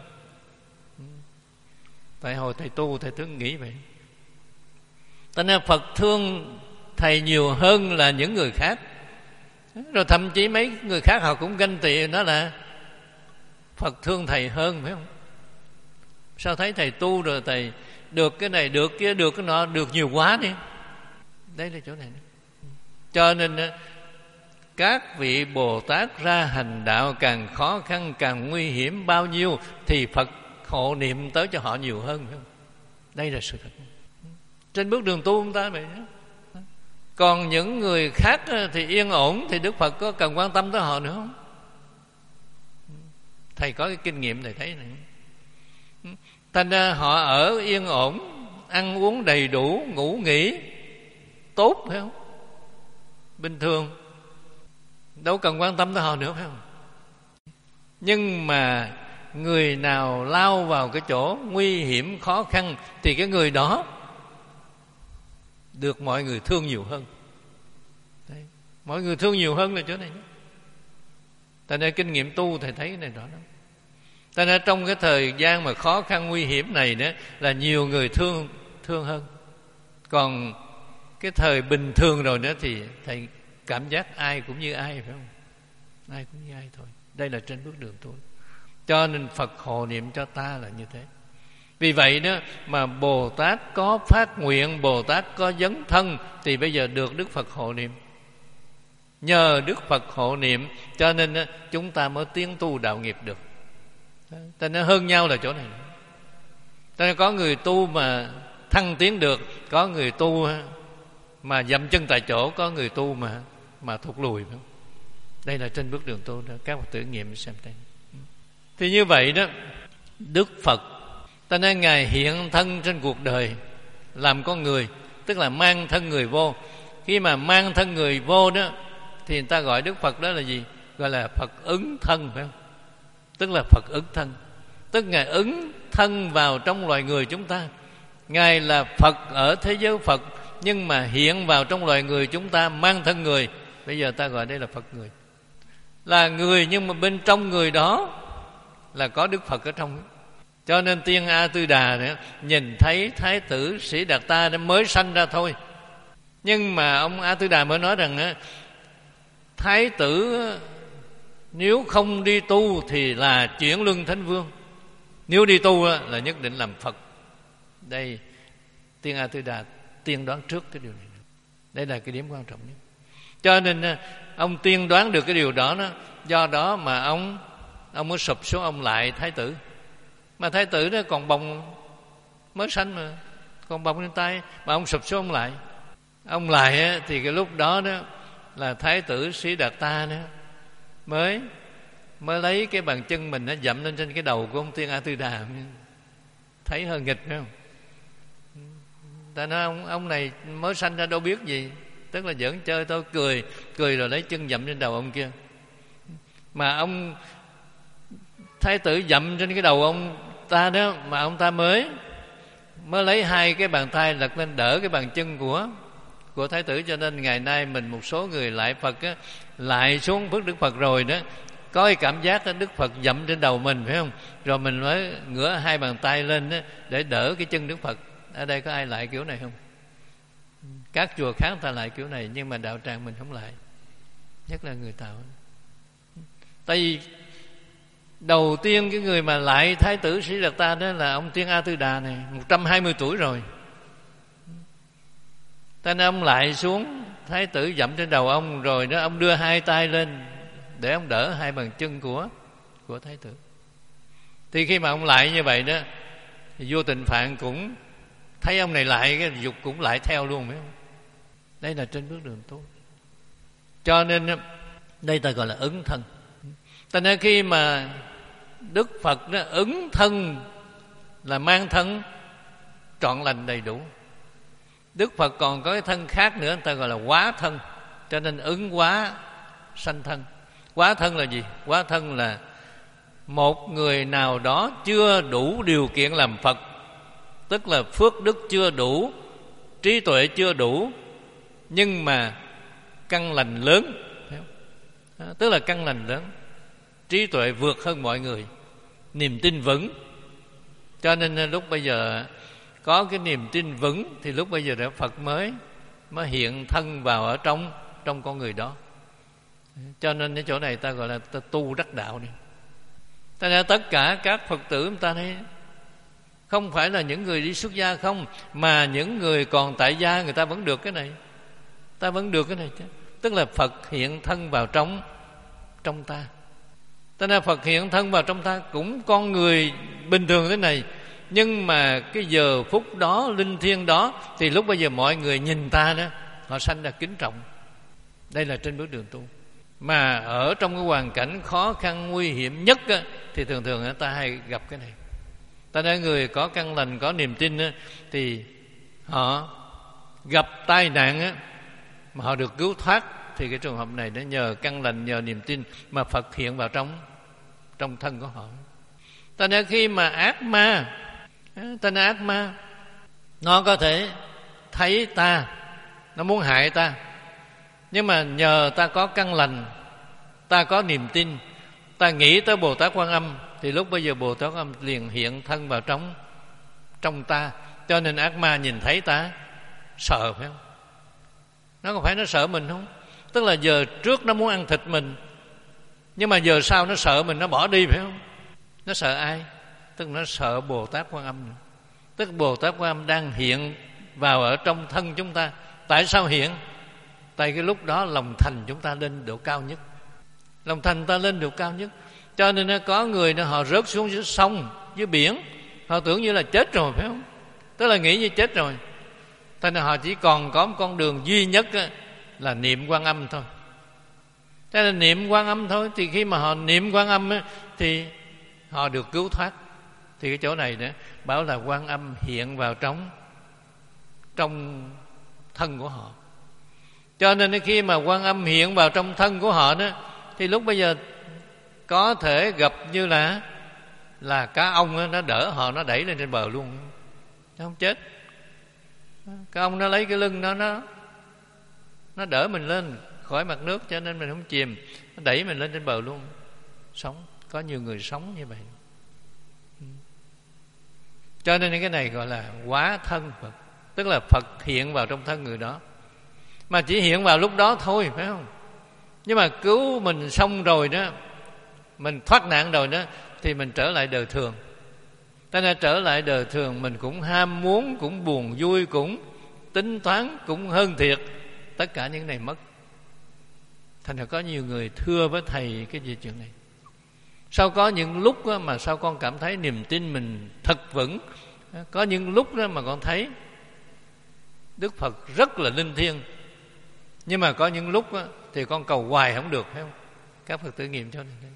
Tại hồi thầy tu thầy thường nghĩ vậy. Cho nên Phật thương thầy nhiều hơn là những người khác. Rồi thậm chí mấy người khác họ cũng ganh tị, đó là Phật thương thầy hơn, phải không? Sao thấy thầy tu rồi thầy được cái này, được cái được cái nọ, được nhiều quá đi. Đấy là chỗ này. Cho nên các vị Bồ Tát ra hành đạo càng khó khăn, càng nguy hiểm bao nhiêu thì Phật hộ niệm tới cho họ nhiều hơn, phải không? Đây là sự thật. Trên bước đường tu chúng ta vậy đó. Còn những người khác thì yên ổn, thì Đức Phật có cần quan tâm tới họ nữa không? Thầy có cái kinh nghiệm thầy thấy này. Thành ra họ ở yên ổn, ăn uống đầy đủ, ngủ nghỉ tốt, phải không? Bình thường, đâu cần quan tâm tới họ nữa, phải không? Nhưng mà người nào lao vào cái chỗ nguy hiểm khó khăn thì cái người đó được mọi người thương nhiều hơn. Đấy. Mọi người thương nhiều hơn là chỗ này. Tại nên kinh nghiệm tu thầy thấy cái này rõ lắm. Tại nên trong cái thời gian mà khó khăn nguy hiểm này đó là nhiều người thương thương hơn. Còn cái thời bình thường rồi đó thì thầy cảm giác ai cũng như ai, phải không? Ai cũng như ai thôi. Đây là trên bước đường tu. Cho nên Phật hộ niệm cho ta là như thế. Vì vậy đó mà Bồ Tát có phát nguyện, Bồ Tát có dấn thân thì bây giờ được Đức Phật hộ niệm. Nhờ Đức Phật hộ niệm cho nên đó, chúng ta mới tiến tu đạo nghiệp được. Cho nên hơn nhau là chỗ này. Cho nên có người tu mà thăng tiến được, có người tu mà dậm chân tại chỗ, có người tu mà mà thụt lùi. Đây là trên bước đường tu đó, các Phật tử nghiệm xem đây. Thì như vậy đó, Đức Phật ta nói Ngài hiện thân trên cuộc đời làm con người, tức là mang thân người vô. Khi mà mang thân người vô đó thì người ta gọi Đức Phật đó là gì? Gọi là Phật ứng thân, phải không? Tức là Phật ứng thân. Tức Ngài ứng thân vào trong loài người chúng ta. Ngài là Phật ở thế giới Phật, nhưng mà hiện vào trong loài người chúng ta, mang thân người. Bây giờ ta gọi đây là Phật người. Là người nhưng mà bên trong người đó là có Đức Phật ở trong. Cho nên Tiên A Tư Đà nữa, nhìn thấy Thái tử Sĩ Đạt Ta mới sanh ra thôi. Nhưng mà ông A Tư Đà mới nói rằng Thái tử nếu không đi tu thì là chuyển luân thánh vương, nếu đi tu là nhất định làm Phật. Đây Tiên A Tư Đà tiên đoán trước cái điều này. Đây là cái điểm quan trọng nhất. Cho nên ông tiên đoán được cái điều đó, đó do đó mà ông ông mới sụp xuống ông lại thái tử. Mà thái tử đó còn bồng mới sanh mà, còn bồng trên tay, mà ông sụp xuống ông lại. Ông lại á, thì cái lúc đó đó là thái tử Sĩ Đạt Ta đó mới mới lấy cái bàn chân mình nó dậm lên trên cái đầu của ông tiên A Tư Đà. Thấy hơi nghịch phải không? Ta nói ông, ông này mới sanh ra đâu biết gì, tức là giỡn chơi tôi, cười cười rồi lấy chân dậm trên đầu ông kia. Mà ông thái tử dậm trên cái đầu ông ta đó, mà ông ta mới mới lấy hai cái bàn tay lật lên đỡ cái bàn chân của của thái tử. Cho nên ngày nay mình một số người lại Phật á, lại xuống phước Đức Phật rồi đó, có cái cảm giác đó, Đức Phật dậm trên đầu mình phải không, rồi mình mới ngửa hai bàn tay lên đó, để đỡ cái chân Đức Phật. Ở đây có ai lại kiểu này không? Các chùa khác ta lại kiểu này, nhưng mà đạo tràng mình không lại, nhất là người Tàu. Tại vì đầu tiên cái người mà lại thái tử Sĩ Đạt Ta đó là ông tiên A Tư Đà này, một trăm hai mươi tuổi rồi. Ta nên ông lại xuống, thái tử dậm trên đầu ông, rồi đó ông đưa hai tay lên để ông đỡ hai bàn chân của của thái tử. Thì khi mà ông lại như vậy đó, thì vua Tịnh Phạn cũng thấy ông này lại, cái dục cũng lại theo luôn, phải không? Đây là trên bước đường tu. Cho nên đây ta gọi là ứng thân. Ta nên khi mà Đức Phật đó ứng thân là mang thân trọn lành đầy đủ. Đức Phật còn có cái thân khác nữa, người ta gọi là hóa thân. Cho nên ứng hóa sanh thân. Hóa thân là gì? Hóa thân là một người nào đó chưa đủ điều kiện làm Phật, tức là phước đức chưa đủ, trí tuệ chưa đủ, nhưng mà căn lành lớn, tức là căn lành lớn, trí tuệ vượt hơn mọi người, niềm tin vững. Cho nên lúc bây giờ có cái niềm tin vững thì lúc bây giờ đó Phật mới mới hiện thân vào ở trong trong con người đó. Cho nên cái chỗ này ta gọi là ta tu đắc đạo đi. Ta nói tất cả các Phật tử chúng ta thấy không phải là những người đi xuất gia không, mà những người còn tại gia người ta vẫn được cái này, ta vẫn được cái này chứ. Tức là Phật hiện thân vào trong trong ta. Ta nói Phật hiện thân vào trong ta cũng con người bình thường thế này, nhưng mà cái giờ phút đó, linh thiêng đó, thì lúc bây giờ mọi người nhìn ta đó, họ sanh ra kính trọng. Đây là trên bước đường tu. Mà ở trong cái hoàn cảnh khó khăn nguy hiểm nhất á, thì thường thường ta hay gặp cái này. Ta nói người có căn lành, có niềm tin á, thì họ gặp tai nạn á, mà họ được cứu thoát, thì cái trường hợp này nó nhờ căn lành, nhờ niềm tin mà Phật hiện vào trong trong thân của họ. Ta nói khi mà ác ma, ta nói ác ma nó có thể thấy ta, nó muốn hại ta, nhưng mà nhờ ta có căn lành, ta có niềm tin, ta nghĩ tới Bồ Tát Quan Âm, thì lúc bây giờ Bồ Tát Quan Âm liền hiện thân vào trong trong ta. Cho nên ác ma nhìn thấy ta sợ, phải không? Nó có phải nó sợ mình không? Tức là giờ trước nó muốn ăn thịt mình, nhưng mà giờ sau nó sợ mình, nó bỏ đi, phải không? Nó sợ ai? Tức là nó sợ Bồ Tát Quan Âm. Tức Bồ Tát Quan Âm đang hiện vào ở trong thân chúng ta. Tại sao hiện? Tại cái lúc đó lòng thành chúng ta lên độ cao nhất, lòng thành ta lên độ cao nhất. Cho nên nó có người nó họ rớt xuống dưới sông, dưới biển, họ tưởng như là chết rồi, phải không? Tức là nghĩ như chết rồi. Thế nên họ chỉ còn có một con đường duy nhất á, là niệm Quan Âm thôi. Thế là niệm Quan Âm thôi. Thì khi mà họ niệm Quan Âm á, thì họ được cứu thoát. Thì cái chỗ này đó bảo là Quan Âm hiện vào trong trong thân của họ. Cho nên khi mà Quan Âm hiện vào trong thân của họ đó, thì lúc bây giờ có thể gặp như là là cá ong đó, nó đỡ họ, nó đẩy lên trên bờ luôn, nó không chết. Cá ong nó lấy cái lưng nó nó nó đỡ mình lên khỏi mặt nước, cho nên mình không chìm, nó đẩy mình lên trên bờ luôn, sống. Có nhiều người sống như vậy. Cho nên cái này gọi là hóa thân Phật, tức là Phật hiện vào trong thân người đó. Mà chỉ hiện vào lúc đó thôi, phải không? Nhưng mà cứu mình xong rồi đó, mình thoát nạn rồi đó, thì mình trở lại đời thường. Thế nên trở lại đời thường, mình cũng ham muốn, cũng buồn vui, cũng tính toán, cũng hơn thiệt. tất cả những này mất. Thành ra có nhiều người thưa với thầy cái gì chuyện này. Sao có những lúc đó mà sao con cảm thấy niềm tin mình thật vững, có những lúc đó mà con thấy Đức Phật rất là linh thiêng, nhưng mà có những lúc đó thì con cầu hoài không được, phải không? Các Phật tử nghiệm cho này.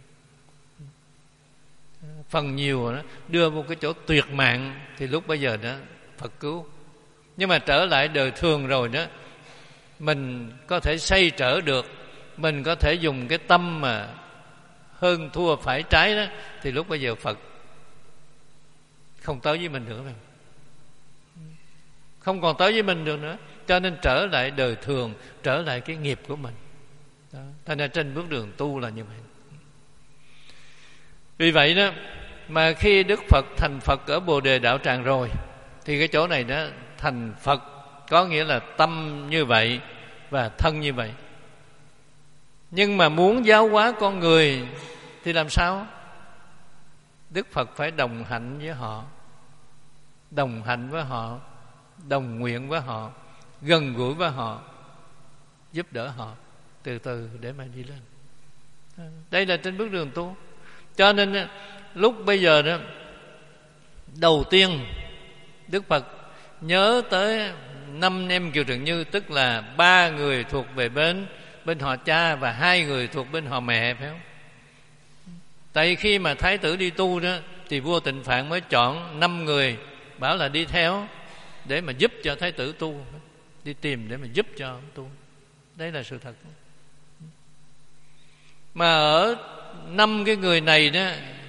Phần nhiều đó, đưa một cái chỗ tuyệt mạng thì lúc bây giờ đó Phật cứu. Nhưng mà trở lại đời thường rồi đó, mình có thể xây trở được, mình có thể dùng cái tâm mà hơn thua phải trái đó, thì lúc bây giờ Phật không tới với mình nữa, không còn tới với mình được nữa. Cho nên trở lại đời thường, trở lại cái nghiệp của mình đó. Thành ra trên bước đường tu là như vậy. Vì vậy đó mà khi Đức Phật thành Phật ở Bồ Đề Đạo Tràng rồi, thì cái chỗ này đó thành Phật có nghĩa là tâm như vậy và thân như vậy. Nhưng mà muốn giáo hóa con người thì làm sao? Đức Phật phải đồng hạnh với họ, đồng hạnh với họ, đồng nguyện với họ, gần gũi với họ, giúp đỡ họ từ từ để mà đi lên. Đây là trên bước đường tu. Cho nên lúc bây giờ đó, đầu tiên Đức Phật nhớ tới năm em Kiều Trần Như, tức là ba người thuộc về bên bên họ cha và hai người thuộc bên họ mẹ, phải không? Tại khi mà thái tử đi tu đó, thì vua Tịnh Phạn mới chọn năm người bảo là đi theo để mà giúp cho thái tử tu, đi tìm để mà giúp cho ông tu. Đấy là sự thật. Mà ở năm cái người này đó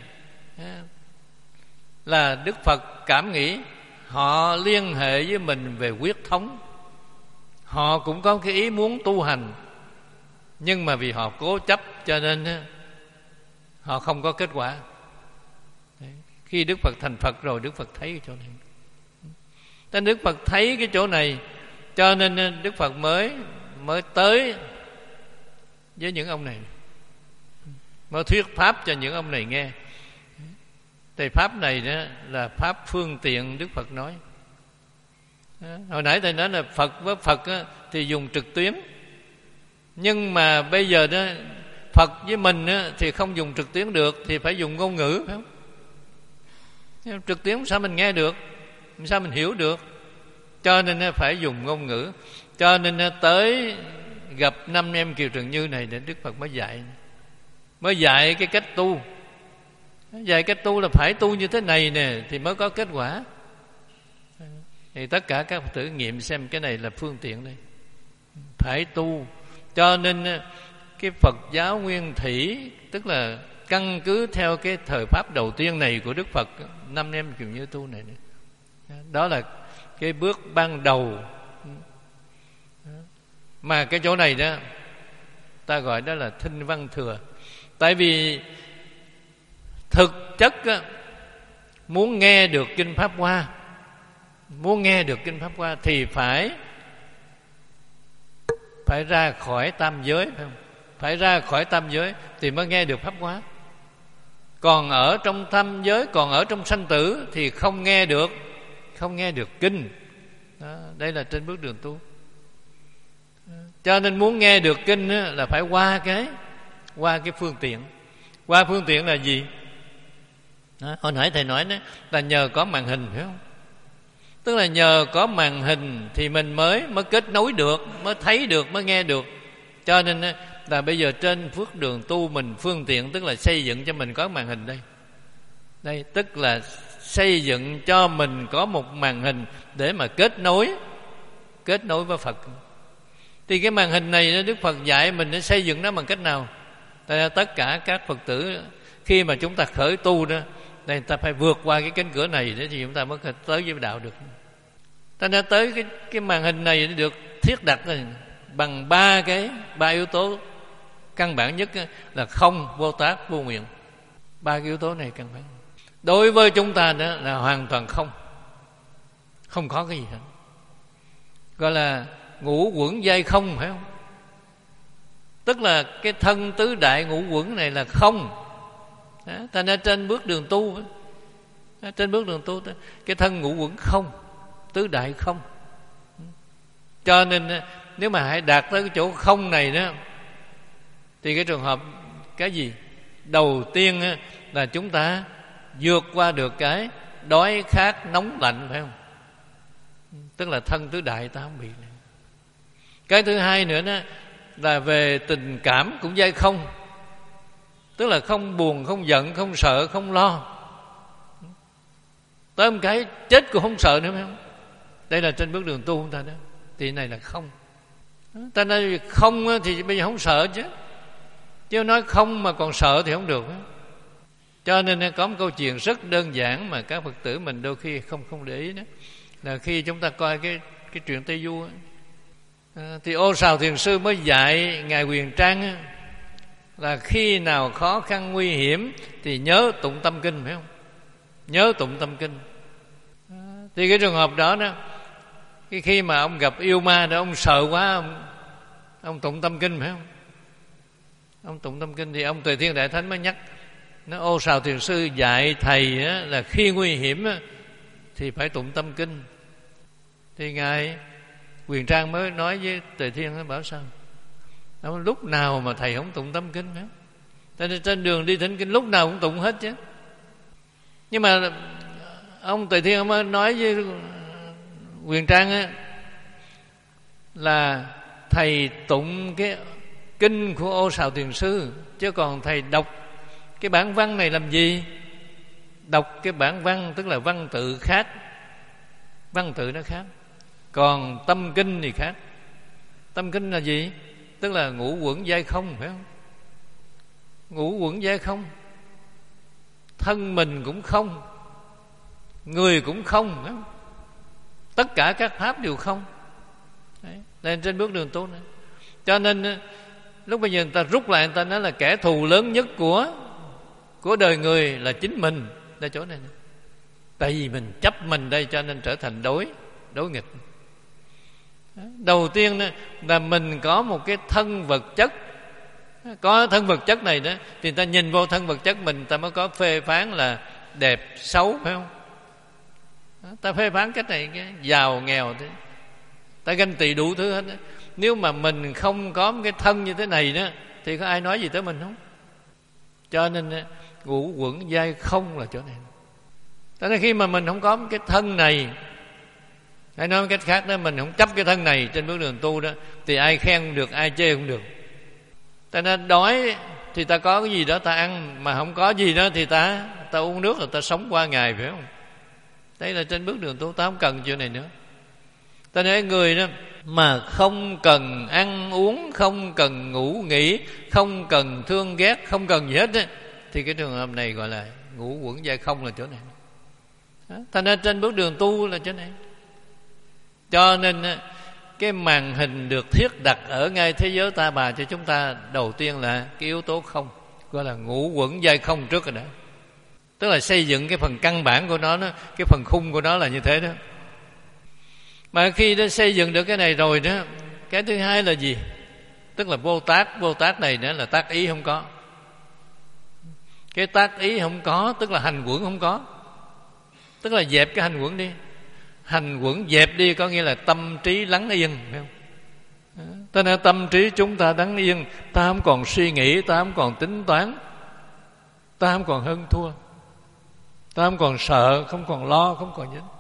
là Đức Phật cảm nghĩ họ liên hệ với mình về huyết thống, họ cũng có cái ý muốn tu hành, nhưng mà vì họ cố chấp cho nên họ không có kết quả. Đấy. Khi Đức Phật thành Phật rồi, Đức Phật thấy cái chỗ này, nên Đức Phật thấy cái chỗ này, cho nên Đức Phật mới mới tới với những ông này, mới thuyết pháp cho những ông này nghe. Thì pháp này đó là pháp phương tiện Đức Phật nói. Hồi nãy thầy nói là Phật với Phật đó, thì dùng trực tuyến, nhưng mà bây giờ đó Phật với mình đó, thì không dùng trực tuyến được, thì phải dùng ngôn ngữ, phải không? Trực tuyến sao mình nghe được, sao mình hiểu được? Cho nên phải dùng ngôn ngữ. Cho nên tới gặp năm em Kiều Trần Như này để Đức Phật mới dạy, mới dạy cái cách tu. Dạy cách tu là phải tu như thế này nè thì mới có kết quả. Thì tất cả các Phật tử nghiệm xem cái này là phương tiện đây, phải tu. Cho nên cái Phật giáo nguyên thủy, tức là căn cứ theo cái thời pháp đầu tiên này của Đức Phật, năm em Kiều Như tu này, đó là cái bước ban đầu. Mà cái chỗ này đó ta gọi đó là thinh văn thừa. Tại vì thực chất á, muốn nghe được kinh Pháp Hoa, muốn nghe được kinh Pháp Hoa thì phải phải ra khỏi tam giới, phải không? Phải ra khỏi tam giới thì mới nghe được Pháp Hoa. Còn ở trong tam giới, còn ở trong sanh tử thì không nghe được, không nghe được kinh đó. Đây là trên bước đường tu. Cho nên muốn nghe được kinh á, là phải qua cái qua cái phương tiện. Qua phương tiện là gì? Đó, hồi nãy thầy nói đó, là nhờ có màn hình, phải không? Tức là nhờ có màn hình thì mình mới mới kết nối được, mới thấy được, mới nghe được. Cho nên là bây giờ trên phước đường tu mình phương tiện, tức là xây dựng cho mình có màn hình đây. Đây tức là xây dựng cho mình có một màn hình để mà kết nối, kết nối với Phật. Thì cái màn hình này Đức Phật dạy mình để xây dựng nó bằng cách nào? Tại ra tất cả các Phật tử khi mà chúng ta khởi tu đó, đây ta phải vượt qua cái cánh cửa này để thì chúng ta mới tới với đạo được. Ta đã tới cái cái màn hình này được thiết đặt rồi bằng ba cái ba yếu tố căn bản nhất là không, vô tác, vô nguyện. Ba cái yếu tố này căn bản. Đối với chúng ta đó là hoàn toàn không, không có cái gì hết. Gọi là ngũ quẩn giai không, phải không? Tức là cái thân tứ đại ngũ quẩn này là không. Thành ra trên bước đường tu, trên bước đường tu, cái thân ngũ quẩn không, tứ đại không. Cho nên nếu mà hãy đạt tới cái chỗ không này đó, thì cái trường hợp cái gì? Đầu tiên á, là chúng ta vượt qua được cái đói khát nóng lạnh, phải không? Tức là thân tứ đại ta không bị. Cái thứ hai nữa đó là về tình cảm cũng dai không, tức là không buồn, không giận, không sợ, không lo. Tới một cái chết cũng không sợ nữa, phải không? Đây là trên bước đường tu chúng ta đó. Thì này là không. Ta nói không thì bây giờ không sợ chứ, chứ nói không mà còn sợ thì không được. Cho nên có một câu chuyện rất đơn giản mà các Phật tử mình đôi khi không không để ý đó, là khi chúng ta coi cái cái chuyện Tây Du ấy, à, thì Ô Sào Thiền Sư mới dạy Ngài Huyền Trang ấy, là khi nào khó khăn nguy hiểm thì nhớ tụng tâm kinh, phải không? Nhớ tụng tâm kinh. À, thì cái trường hợp đó đó, cái khi mà ông gặp yêu ma đó, ông sợ quá, ông, ông tụng tâm kinh, phải không? Ông tụng tâm kinh thì ông Tề Thiên Đại Thánh mới nhắc, nó Ô Sào Thiền Sư dạy thầy á, là khi nguy hiểm á, thì phải tụng tâm kinh. Thì Ngài Huyền Trang mới nói với Tề Thiên, nó bảo sao? Nó, lúc nào mà thầy không tụng tâm kinh nữa? Cho nên trên đường đi thỉnh kinh lúc nào cũng tụng hết chứ. Nhưng mà ông Tề Thiên mới nói với Huyền Trang á, là thầy tụng cái kinh của Ô Sào Thiền Sư, chứ còn thầy đọc cái bản văn này làm gì? Đọc cái bản văn tức là văn tự khác, văn tự nó khác, còn tâm kinh thì khác. Tâm kinh là gì? Tức là ngũ uẩn giai không, phải không? Ngũ uẩn giai không, thân mình cũng không, người cũng không, phải không? Tất cả các pháp đều không. Đấy, lên trên bước đường tu này. Cho nên lúc bây giờ người ta rút lại, người ta nói là kẻ thù lớn nhất của của đời người là chính mình. Ở chỗ này, tại vì mình chấp mình đây, cho nên trở thành đối đối nghịch. Đầu tiên là mình có một cái thân vật chất. Có thân vật chất này đó, thì ta nhìn vô thân vật chất mình, ta mới có phê phán là đẹp xấu, phải không? Ta phê phán cách này, cái giàu nghèo thế, ta ganh tị đủ thứ hết đó. Nếu mà mình không có một cái thân như thế này đó, thì có ai nói gì tới mình không? Cho nên ngũ uẩn giai không là chỗ này. Cho nên khi mà mình không có cái thân này, hay nói một cách khác đó, mình không chấp cái thân này trên bước đường tu đó, thì ai khen không được, ai chê không được. Ta nên đói thì ta có cái gì đó ta ăn, mà không có gì đó thì ta ta uống nước là ta sống qua ngày, phải không? Đây là trên bước đường tu, ta không cần chuyện này nữa. Ta nói người đó mà không cần ăn uống, không cần ngủ nghỉ, không cần thương ghét, không cần gì hết á, thì cái trường hợp này gọi là ngũ uẩn giai không là chỗ này. Thành ra trên bước đường tu là chỗ này. Cho nên cái màn hình được thiết đặt ở ngay thế giới ta bà cho chúng ta, đầu tiên là cái yếu tố không, gọi là ngũ uẩn giai không trước rồi đó. Tức là xây dựng cái phần căn bản của nó, cái phần khung của nó là như thế đó. Mà khi đã xây dựng được cái này rồi đó, cái thứ hai là gì? Tức là vô tác. Vô tác này nữa là tác ý không có. Cái tác ý không có tức là hành quẩn không có. Tức là dẹp cái hành quẩn đi. Hành quẩn dẹp đi có nghĩa là tâm trí lắng yên, phải không? Cho nên tâm trí chúng ta lắng yên, ta không còn suy nghĩ, ta không còn tính toán, ta không còn hơn thua, ta không còn sợ, không còn lo, không còn dính.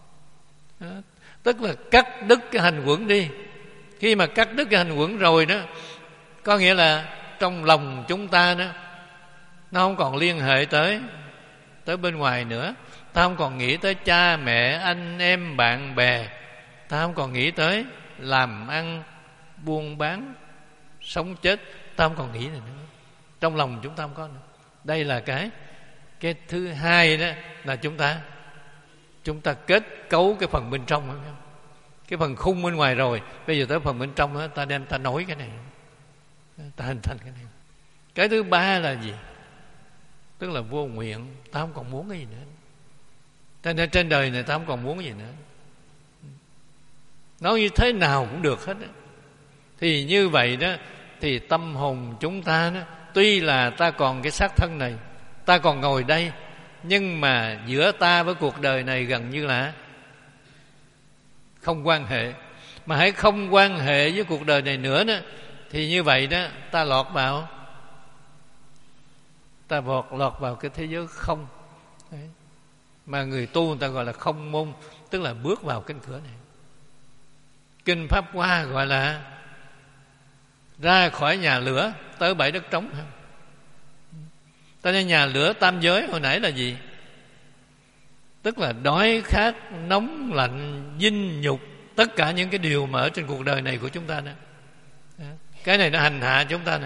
Tức là cắt đứt cái hành quẩn đi. Khi mà cắt đứt cái hành quẩn rồi đó, có nghĩa là trong lòng chúng ta đó, nó không còn liên hệ tới tới bên ngoài nữa. Ta không còn nghĩ tới cha mẹ, anh em, bạn bè. Ta không còn nghĩ tới làm ăn, buôn bán, sống chết. Ta không còn nghĩ nữa. Trong lòng chúng ta không có nữa. Đây là cái cái thứ hai đó, là chúng ta chúng ta kết cấu cái phần bên trong đó. Cái phần khung bên ngoài rồi, bây giờ tới phần bên trong đó, ta đem ta nối cái này, ta hình thành cái này. Cái thứ ba là gì? Tức là vô nguyện. Ta không còn muốn cái gì nữa. Cho nên trên đời này ta không còn muốn cái gì nữa. Nói như thế nào cũng được hết đó. Thì như vậy đó, thì tâm hồn chúng ta đó, tuy là ta còn cái xác thân này, ta còn ngồi đây, nhưng mà giữa ta với cuộc đời này gần như là không quan hệ. mà hãy không quan hệ với cuộc đời này nữa đó, thì như vậy đó ta lọt vào ta vọt lọt vào cái thế giới không. Đấy. Mà người tu người ta gọi là không môn, tức là bước vào cánh cửa này. Kinh Pháp Hoa gọi là ra khỏi nhà lửa tới bãi đất trống. Ta nói nhà lửa tam giới hồi nãy là gì? Tức là đói khát, nóng lạnh, dinh nhục, tất cả những cái điều mà ở trên cuộc đời này của chúng ta đó. Cái này nó hành hạ chúng ta nè.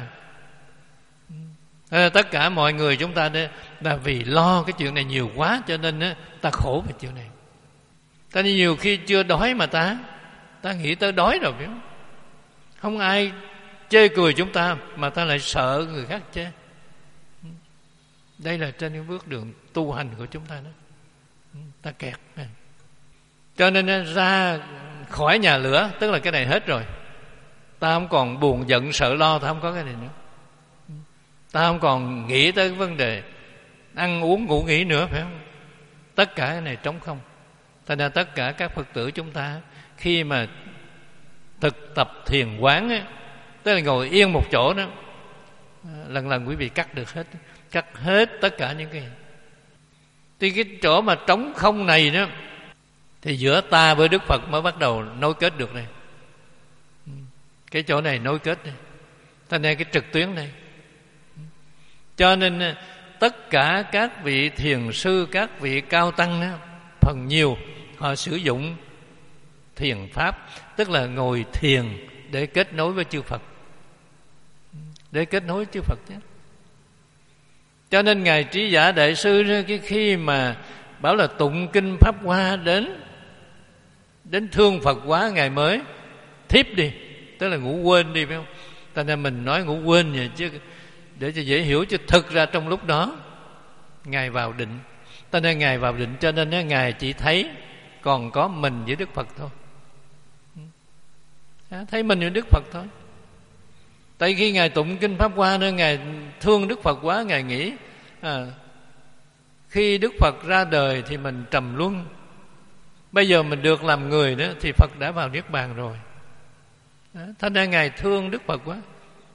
Tất cả mọi người chúng ta đó là vì lo cái chuyện này nhiều quá, cho nên đó, ta khổ về chuyện này. Ta nhiều khi chưa đói mà ta ta nghĩ tới đói rồi, biết không? Không ai chê cười chúng ta mà ta lại sợ người khác chê. Đây là trên cái bước đường tu hành của chúng ta đó. Ta kẹt. Cho nên ra khỏi nhà lửa, tức là cái này hết rồi. Ta không còn buồn giận sợ lo, ta không có cái này nữa. Ta không còn nghĩ tới cái vấn đề ăn uống ngủ nghỉ nữa, phải không? Tất cả cái này trống không. Thành ra tất cả các Phật tử chúng ta khi mà thực tập thiền quán ấy, tức là ngồi yên một chỗ đó, lần lần quý vị cắt được hết, cắt hết tất cả những cái. Thì cái chỗ mà trống không này đó, thì giữa ta với Đức Phật mới bắt đầu nối kết được này. Cái chỗ này nối kết này, thành ra cái trực tuyến này. Cho nên tất cả các vị thiền sư, các vị cao tăng đó, phần nhiều họ sử dụng thiền pháp, tức là ngồi thiền để kết nối với chư Phật, để kết nối với chư Phật chứ. Cho nên Ngài Trí Giả Đại Sư cái khi mà bảo là tụng kinh Pháp Hoa đến đến thương Phật quá, Ngài mới thiếp đi, tức là ngủ quên đi, phải không? Cho nên mình nói ngủ quên vậy chứ để cho dễ hiểu, chứ thực ra trong lúc đó Ngài vào định. Cho nên Ngài vào định, cho nên Ngài chỉ thấy còn có mình với Đức Phật thôi. Thấy mình với Đức Phật thôi. Tại khi Ngài tụng kinh Pháp Hoa nữa, Ngài thương Đức Phật quá, Ngài nghĩ à, khi Đức Phật ra đời thì mình trầm luân, bây giờ mình được làm người đó thì Phật đã vào Niết Bàn rồi. Thành ra Ngài thương Đức Phật quá,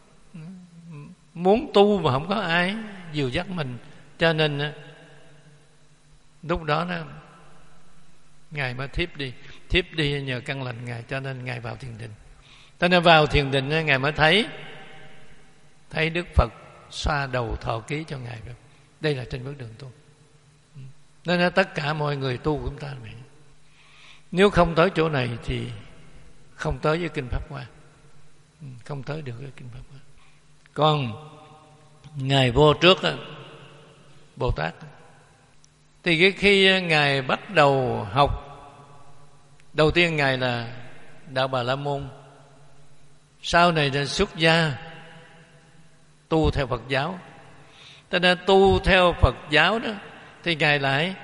muốn tu mà không có ai dìu dắt mình, cho nên lúc đó đó Ngài mới thiếp đi. Thiếp đi nhờ căn lành Ngài, cho nên Ngài vào thiền định. Cho nên vào thiền định Ngài mới thấy thấy Đức Phật xoa đầu thọ ký cho Ngài. Đây là trên bước đường tu. Nên là tất cả mọi người tu của chúng ta vậy. Nếu không tới chỗ này thì không tới với kinh Pháp Hoa, không tới được với kinh Pháp Hoa. Còn Ngài vô trước đó, Bồ Tát, thì cái khi Ngài bắt đầu học, đầu tiên Ngài là Đạo Bà La Môn, sau này là xuất gia tu theo Phật giáo. Cho nên tu theo Phật giáo đó thì Ngài lại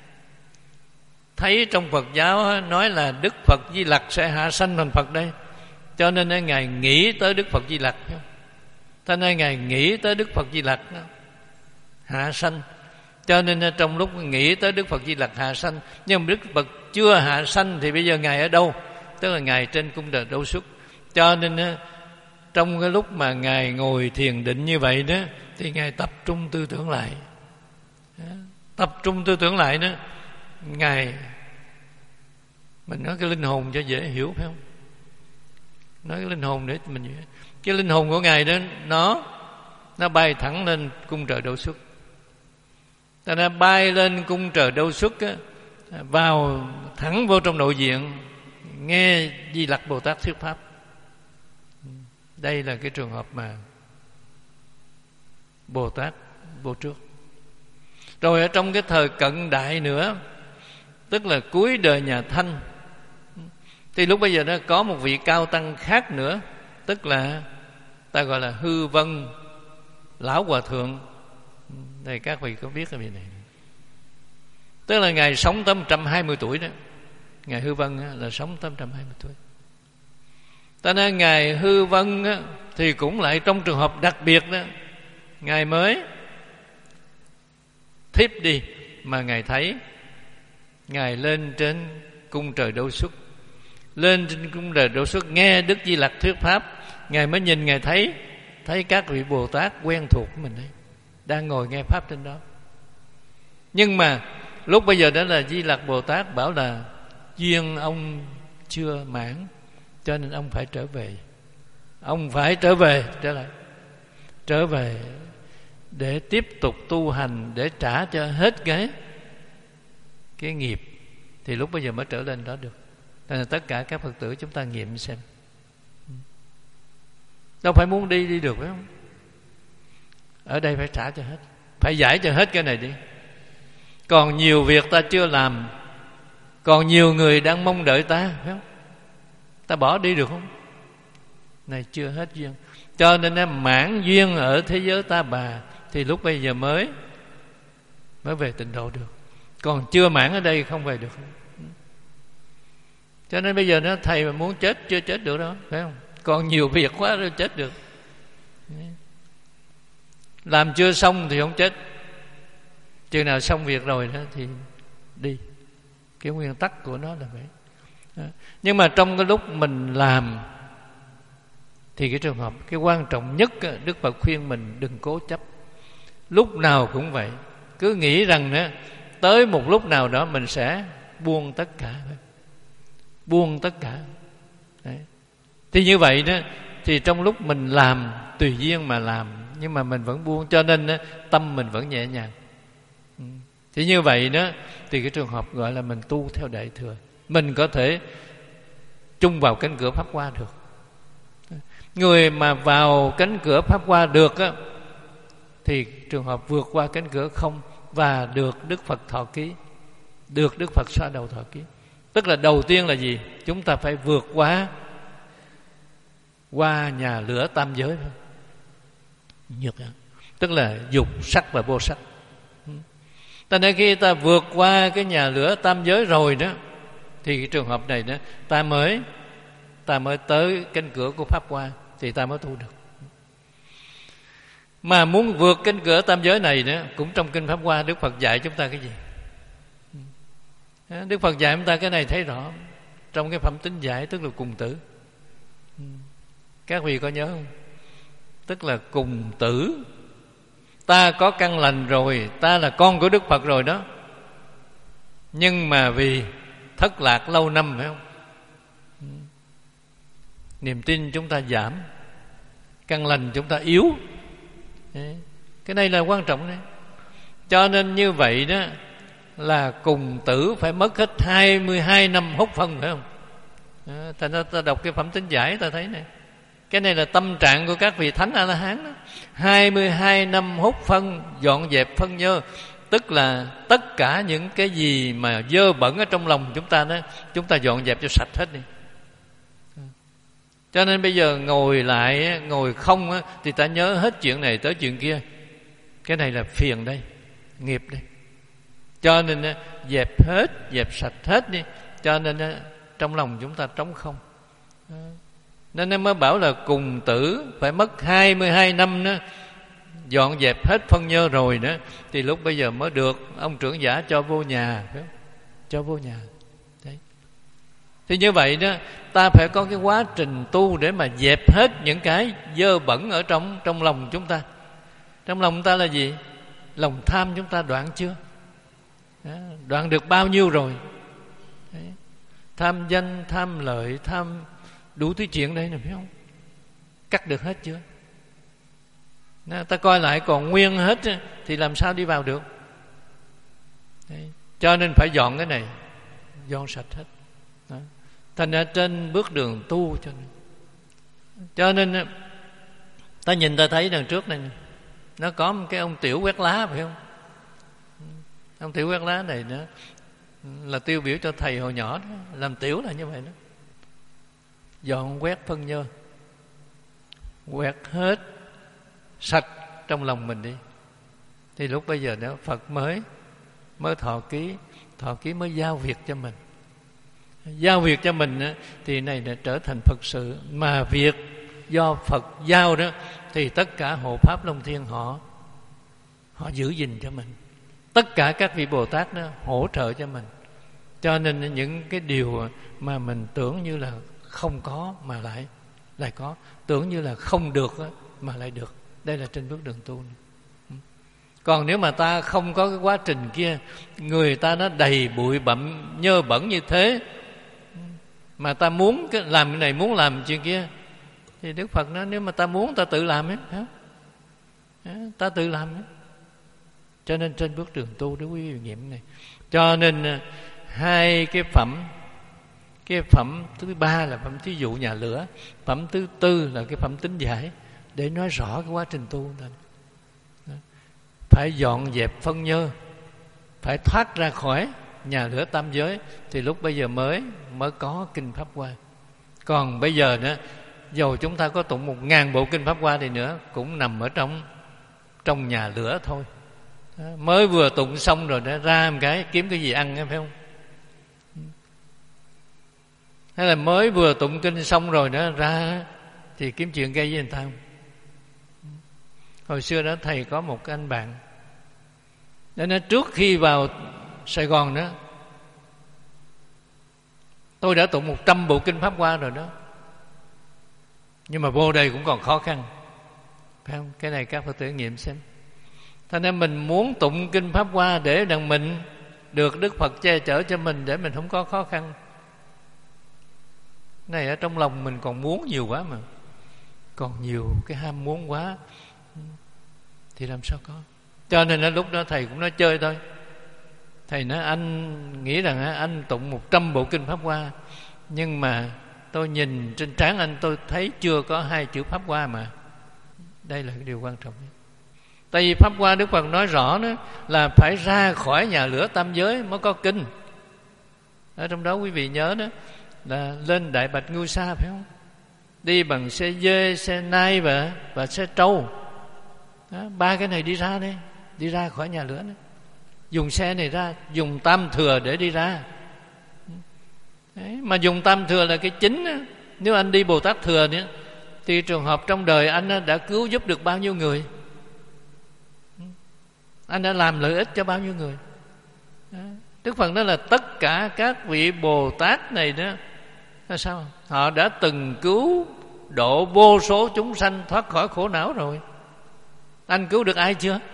thấy trong Phật giáo nói là Đức Phật Di Lặc sẽ hạ sanh thành Phật đây, cho nên Ngài nghĩ tới Đức Phật Di Lặc. Cho nên Ngài nghĩ tới Đức Phật Di Lặc hạ sanh, cho nên trong lúc nghĩ tới Đức Phật Di Lặc hạ sanh, nhưng mà Đức Phật chưa hạ sanh thì bây giờ Ngài ở đâu? Tức là Ngài trên cung trời Đâu Xuất. Cho nên trong cái lúc mà Ngài ngồi thiền định như vậy đó, thì Ngài tập trung tư tưởng lại. Tập trung tư tưởng lại đó, Ngài, mình nói cái linh hồn cho dễ hiểu, phải không? Nói cái linh hồn để mình hiểu. Cái linh hồn của Ngài đó, nó nó bay thẳng lên cung trời Đâu Xuất. Ta đã bay lên cung trời Đâu Xuất á, vào thẳng vô trong nội diện, nghe Di Lặc Bồ Tát thuyết pháp. Đây là cái trường hợp mà Bồ Tát vô trước. Rồi ở trong cái thời cận đại nữa, tức là cuối đời nhà Thanh, thì lúc bây giờ nó có một vị cao tăng khác nữa, tức là ta gọi là Hư Vân Lão Hòa Thượng. Đây các vị có biết cái vị này, tức là Ngài sống tới một trăm hai mươi tuổi đó. Ngài Hư Vân là sống tới một trăm hai mươi tuổi. Ta nói Ngài Hư Vân thì cũng lại trong trường hợp đặc biệt đó, Ngài mới thiếp đi mà Ngài thấy Ngài lên trên cung trời Đâu Xuất, lên trên cung trời Độ Xuất nghe Đức Di Lặc thuyết pháp, Ngài mới nhìn, Ngài thấy thấy các vị Bồ Tát quen thuộc của mình ấy, đang ngồi nghe pháp trên đó. Nhưng mà lúc bây giờ đó là Di Lặc Bồ Tát bảo là duyên ông chưa mãn, cho nên ông phải trở về. Ông phải trở về trở lại trở về để tiếp tục tu hành, để trả cho hết cái cái nghiệp, thì lúc bây giờ mới trở lên đó được. Nên là tất cả các Phật tử chúng ta nghiệm xem, đâu phải muốn đi đi được phải không? Ở đây phải trả cho hết, phải giải cho hết cái này đi. Còn nhiều việc ta chưa làm, còn nhiều người đang mong đợi ta, phải không? Ta bỏ đi được không? Này chưa hết duyên, cho nên em mãn duyên ở thế giới ta bà thì lúc bây giờ mới mới về tịnh độ được. Còn chưa mãn ở đây không về được. Cho nên bây giờ nó thầy mà muốn chết chưa chết được đâu, phải không? Còn nhiều việc quá rồi chết được. Làm chưa xong thì không chết, chừng nào xong việc rồi đó thì đi. Cái nguyên tắc của nó là vậy. Nhưng mà trong cái lúc mình làm thì cái trường hợp, cái quan trọng nhất, Đức Phật khuyên mình đừng cố chấp. Lúc nào cũng vậy, cứ nghĩ rằng đó, tới một lúc nào đó mình sẽ buông tất cả, buông tất cả. Đấy. Thì như vậy đó, thì trong lúc mình làm tùy duyên mà làm, nhưng mà mình vẫn buông, cho nên đó, tâm mình vẫn nhẹ nhàng. Thì như vậy đó, thì cái trường hợp gọi là mình tu theo Đại Thừa, mình có thể chung vào cánh cửa Pháp Hoa được. Người mà vào cánh cửa Pháp Hoa được á, thì trường hợp vượt qua cánh cửa không và được Đức Phật thọ ký, được Đức Phật xoa đầu thọ ký. Tức là đầu tiên là gì? Chúng ta phải vượt qua qua nhà lửa tam giới, nhược, tức là dục, sắc và vô sắc. Ta nên khi ta vượt qua cái nhà lửa tam giới rồi đó, thì cái trường hợp này đó, ta mới ta mới tới cánh cửa của Pháp Hoa, thì ta mới tu được. Mà muốn vượt cánh cửa tam giới này đó, cũng trong kinh Pháp Hoa Đức Phật dạy chúng ta cái gì? Đức Phật dạy chúng ta cái này thấy rõ trong cái phẩm tính giải, tức là cùng tử. Các vị có nhớ không? Tức là cùng tử. Ta có căn lành rồi, ta là con của Đức Phật rồi đó, nhưng mà vì thất lạc lâu năm, phải không? Niềm tin chúng ta giảm, căn lành chúng ta yếu. Cái này là quan trọng đấy. Cho nên như vậy đó, là cùng tử phải mất hết hai mươi hai năm hốt phân, phải không? Thành ra ta đọc cái phẩm tính giải ta thấy này, cái này là tâm trạng của các vị Thánh A-la-hán đó. hai mươi hai năm hốt phân, dọn dẹp phân nhơ, tức là tất cả những cái gì mà dơ bẩn ở trong lòng chúng ta đó, chúng ta dọn dẹp cho sạch hết đi. Cho nên bây giờ ngồi lại, ngồi không á, thì ta nhớ hết chuyện này tới chuyện kia. Cái này là phiền đây, nghiệp đây. Cho nên dẹp hết, dẹp sạch hết đi. Cho nên trong lòng chúng ta trống không. Nên em mới bảo là cùng tử phải mất hai mươi hai năm đó, dọn dẹp hết phân nhơ rồi đó, thì lúc bây giờ mới được ông trưởng giả cho vô nhà, phải không? Cho vô nhà. Đấy. Thì như vậy đó, ta phải có cái quá trình tu để mà dẹp hết những cái dơ bẩn ở trong trong lòng chúng ta. Trong lòng chúng ta là gì? Lòng tham chúng ta đoạn chưa? Đó, đoạn được bao nhiêu rồi? Đấy. Tham danh, tham lợi, tham đủ thứ chuyện đây này, phải không? Cắt được hết chưa? Đó, ta coi lại còn nguyên hết thì làm sao đi vào được? Đấy. Cho nên phải dọn cái này, dọn sạch hết. Đó. Thành ra trên bước đường tu, cho nên cho nên ta nhìn ta thấy đằng trước này nó có một cái ông tiểu quét lá, phải không? Ông tiểu quét lá này nữa là tiêu biểu cho thầy hồi nhỏ đó. Làm tiểu là như vậy đó. Dọn quét phân nhơ, quét hết sạch trong lòng mình đi, thì lúc bây giờ đó Phật mới mới thọ ký, thọ ký mới giao việc cho mình. Giao việc cho mình đó, thì này đã trở thành Phật sự. Mà việc do Phật giao đó, thì tất cả hộ pháp Long Thiên họ họ giữ gìn cho mình. Tất cả các vị Bồ Tát đó hỗ trợ cho mình. Cho nên những cái điều mà mình tưởng như là không có mà lại lại có, tưởng như là không được mà lại được. Đây là trên bước đường tu này. Còn nếu mà ta không có cái quá trình kia, người ta nó đầy bụi bặm nhơ bẩn như thế, mà ta muốn cái làm cái này, muốn làm chuyện kia, thì Đức Phật nói nếu mà ta muốn ta tự làm ấy, ta tự làm ấy. Cho nên trên bước đường tu đó quý vị nghiệm này. Cho nên hai cái phẩm, cái phẩm thứ ba là phẩm thí dụ nhà lửa, phẩm thứ tư là cái phẩm tính giải, để nói rõ cái quá trình tu này. Phải dọn dẹp phân nhơ, phải thoát ra khỏi nhà lửa tam giới, thì lúc bây giờ mới mới có kinh Pháp Hoa. Còn bây giờ nữa, dầu chúng ta có tụng một ngàn bộ kinh Pháp Hoa thì nữa cũng nằm ở trong trong nhà lửa thôi. Đó, mới vừa tụng xong rồi đó, ra một cái kiếm cái gì ăn, phải không? Hay là mới vừa tụng kinh xong rồi đó, ra thì kiếm chuyện gây với người ta không? Hồi xưa đó thầy có một cái anh bạn, đó nói trước khi vào Sài Gòn đó, tôi đã tụng một trăm bộ kinh Pháp Hoa rồi đó, nhưng mà vô đây cũng còn khó khăn, phải không? Cái này các Phật tử nghiệm xem. Thế nên mình muốn tụng kinh Pháp Hoa để đặng mình được Đức Phật che chở cho mình, để mình không có khó khăn. Này ở trong lòng mình còn muốn nhiều quá, mà còn nhiều cái ham muốn quá thì làm sao có. Cho nên lúc đó thầy cũng nói chơi thôi. Thầy nói anh nghĩ rằng anh tụng một trăm bộ kinh Pháp Hoa, nhưng mà tôi nhìn trên trán anh tôi thấy chưa có hai chữ Pháp Hoa mà. Đây là cái điều quan trọng nhất. Tại vì Pháp Hoa Đức Phật nói rõ đó là phải ra khỏi nhà lửa tam giới mới có kinh. Ở trong đó quý vị nhớ đó là lên Đại Bạch Ngưu Sa, phải không? Đi bằng xe dê, xe nai và, và xe trâu đó, ba cái này đi ra đây, đi ra khỏi nhà lửa đó. Dùng xe này ra, dùng tam thừa để đi ra. Đấy, mà dùng tam thừa là cái chính đó. Nếu anh đi Bồ Tát thừa nữa, thì trường hợp trong đời anh đã cứu giúp được bao nhiêu người, anh đã làm lợi ích cho bao nhiêu người. Đó. Đức Phật nói là tất cả các vị Bồ Tát này đó là sao? Họ đã từng cứu độ vô số chúng sanh thoát khỏi khổ não rồi. Anh cứu được ai chưa?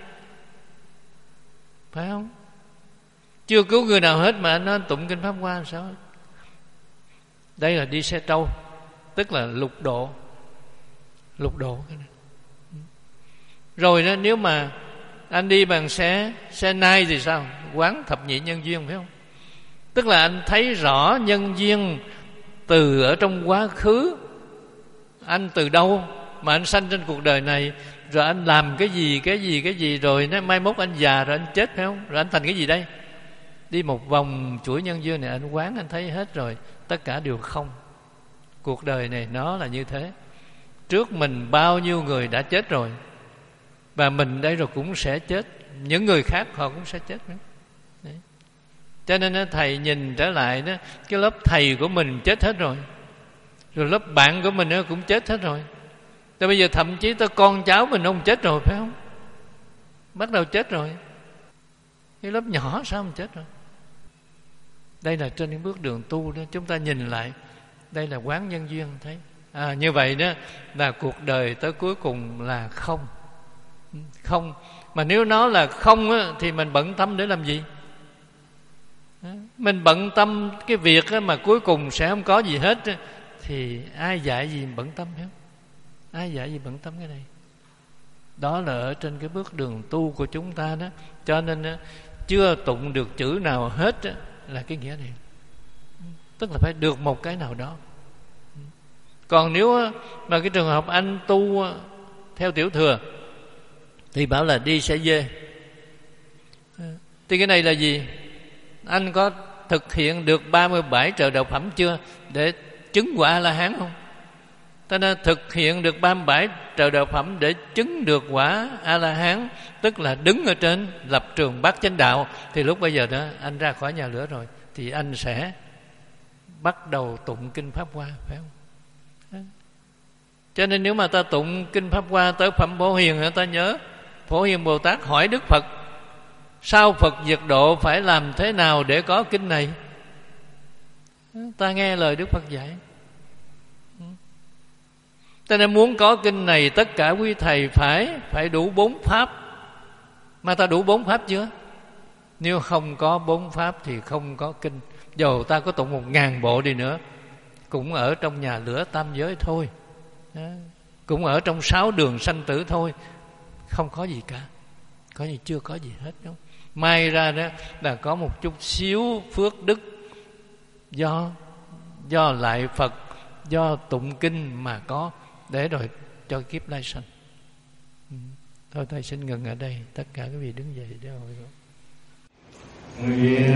Phải không? Chưa cứu người nào hết mà anh nói anh tụng kinh Pháp Hoa làm sao? Đây là đi xe trâu, tức là lục độ. Lục độ cái này. Rồi đó, nếu mà anh đi bằng xe xe nai thì sao? Quán thập nhị nhân duyên, phải không? Tức là anh thấy rõ nhân duyên từ ở trong quá khứ, anh từ đâu mà anh sanh trên cuộc đời này, rồi anh làm cái gì cái gì cái gì, rồi nó mai mốt anh già rồi anh chết, phải không? Rồi anh thành cái gì đây? Đi một vòng chuỗi nhân duyên này anh quán, anh thấy hết rồi, tất cả đều không. Cuộc đời này nó là như thế. Trước mình bao nhiêu người đã chết rồi, và mình đây rồi cũng sẽ chết. Những người khác họ cũng sẽ chết nữa. Đấy. Cho nên thầy nhìn trở lại đó, cái lớp thầy của mình chết hết rồi, rồi lớp bạn của mình cũng chết hết rồi. Tới bây giờ thậm chí tới con cháu mình không chết rồi, phải không? Bắt đầu chết rồi. Cái lớp nhỏ sao không chết rồi? Đây là trên những bước đường tu đó, chúng ta nhìn lại, đây là quán nhân duyên thấy. À, như vậy đó là cuộc đời tới cuối cùng là không. Không. Mà nếu nó là không á, thì mình bận tâm để làm gì? Mình bận tâm cái việc á, mà cuối cùng sẽ không có gì hết á, thì ai dạy gì bận tâm, phải không? Ai dạy gì bận tâm cái này? Đó là ở trên cái bước đường tu của chúng ta đó. Cho nên á, chưa tụng được chữ nào hết á, là cái nghĩa này. Tức là phải được một cái nào đó. Còn nếu á, mà cái trường hợp anh tu á, theo tiểu thừa thì bảo là đi xe dê, thì cái này là gì? Anh có thực hiện được ba mươi bảy trợ đạo phẩm chưa để chứng quả A-la-hán không? Ta đã thực hiện được ba mươi bảy trợ đạo phẩm để chứng được quả A-la-hán, tức là đứng ở trên lập trường bát chánh đạo, thì lúc bây giờ đó anh ra khỏi nhà lửa rồi, thì anh sẽ bắt đầu tụng kinh Pháp Hoa, phải không? Cho nên nếu mà ta tụng kinh Pháp Hoa tới phẩm Phổ Hiền, ta nhớ Phổ Hiền Bồ Tát hỏi Đức Phật: sao Phật diệt độ phải làm thế nào để có kinh này? Ta nghe lời Đức Phật dạy. Cho nên muốn có kinh này, tất cả quý thầy phải phải đủ bốn pháp. Mà ta đủ bốn pháp chưa? Nếu không có bốn pháp thì không có kinh. Dầu ta có tụng một ngàn bộ đi nữa, cũng ở trong nhà lửa tam giới thôi, cũng ở trong sáu đường sanh tử thôi, không có gì cả. Có gì? Chưa có gì hết đâu. May ra đó là có một chút xíu phước đức do do lại Phật, do tụng kinh mà có, để rồi cho kiếp lai sanh. Ừ. Thôi thầy xin ngừng ở đây. Tất cả các vị đứng dậy để hồi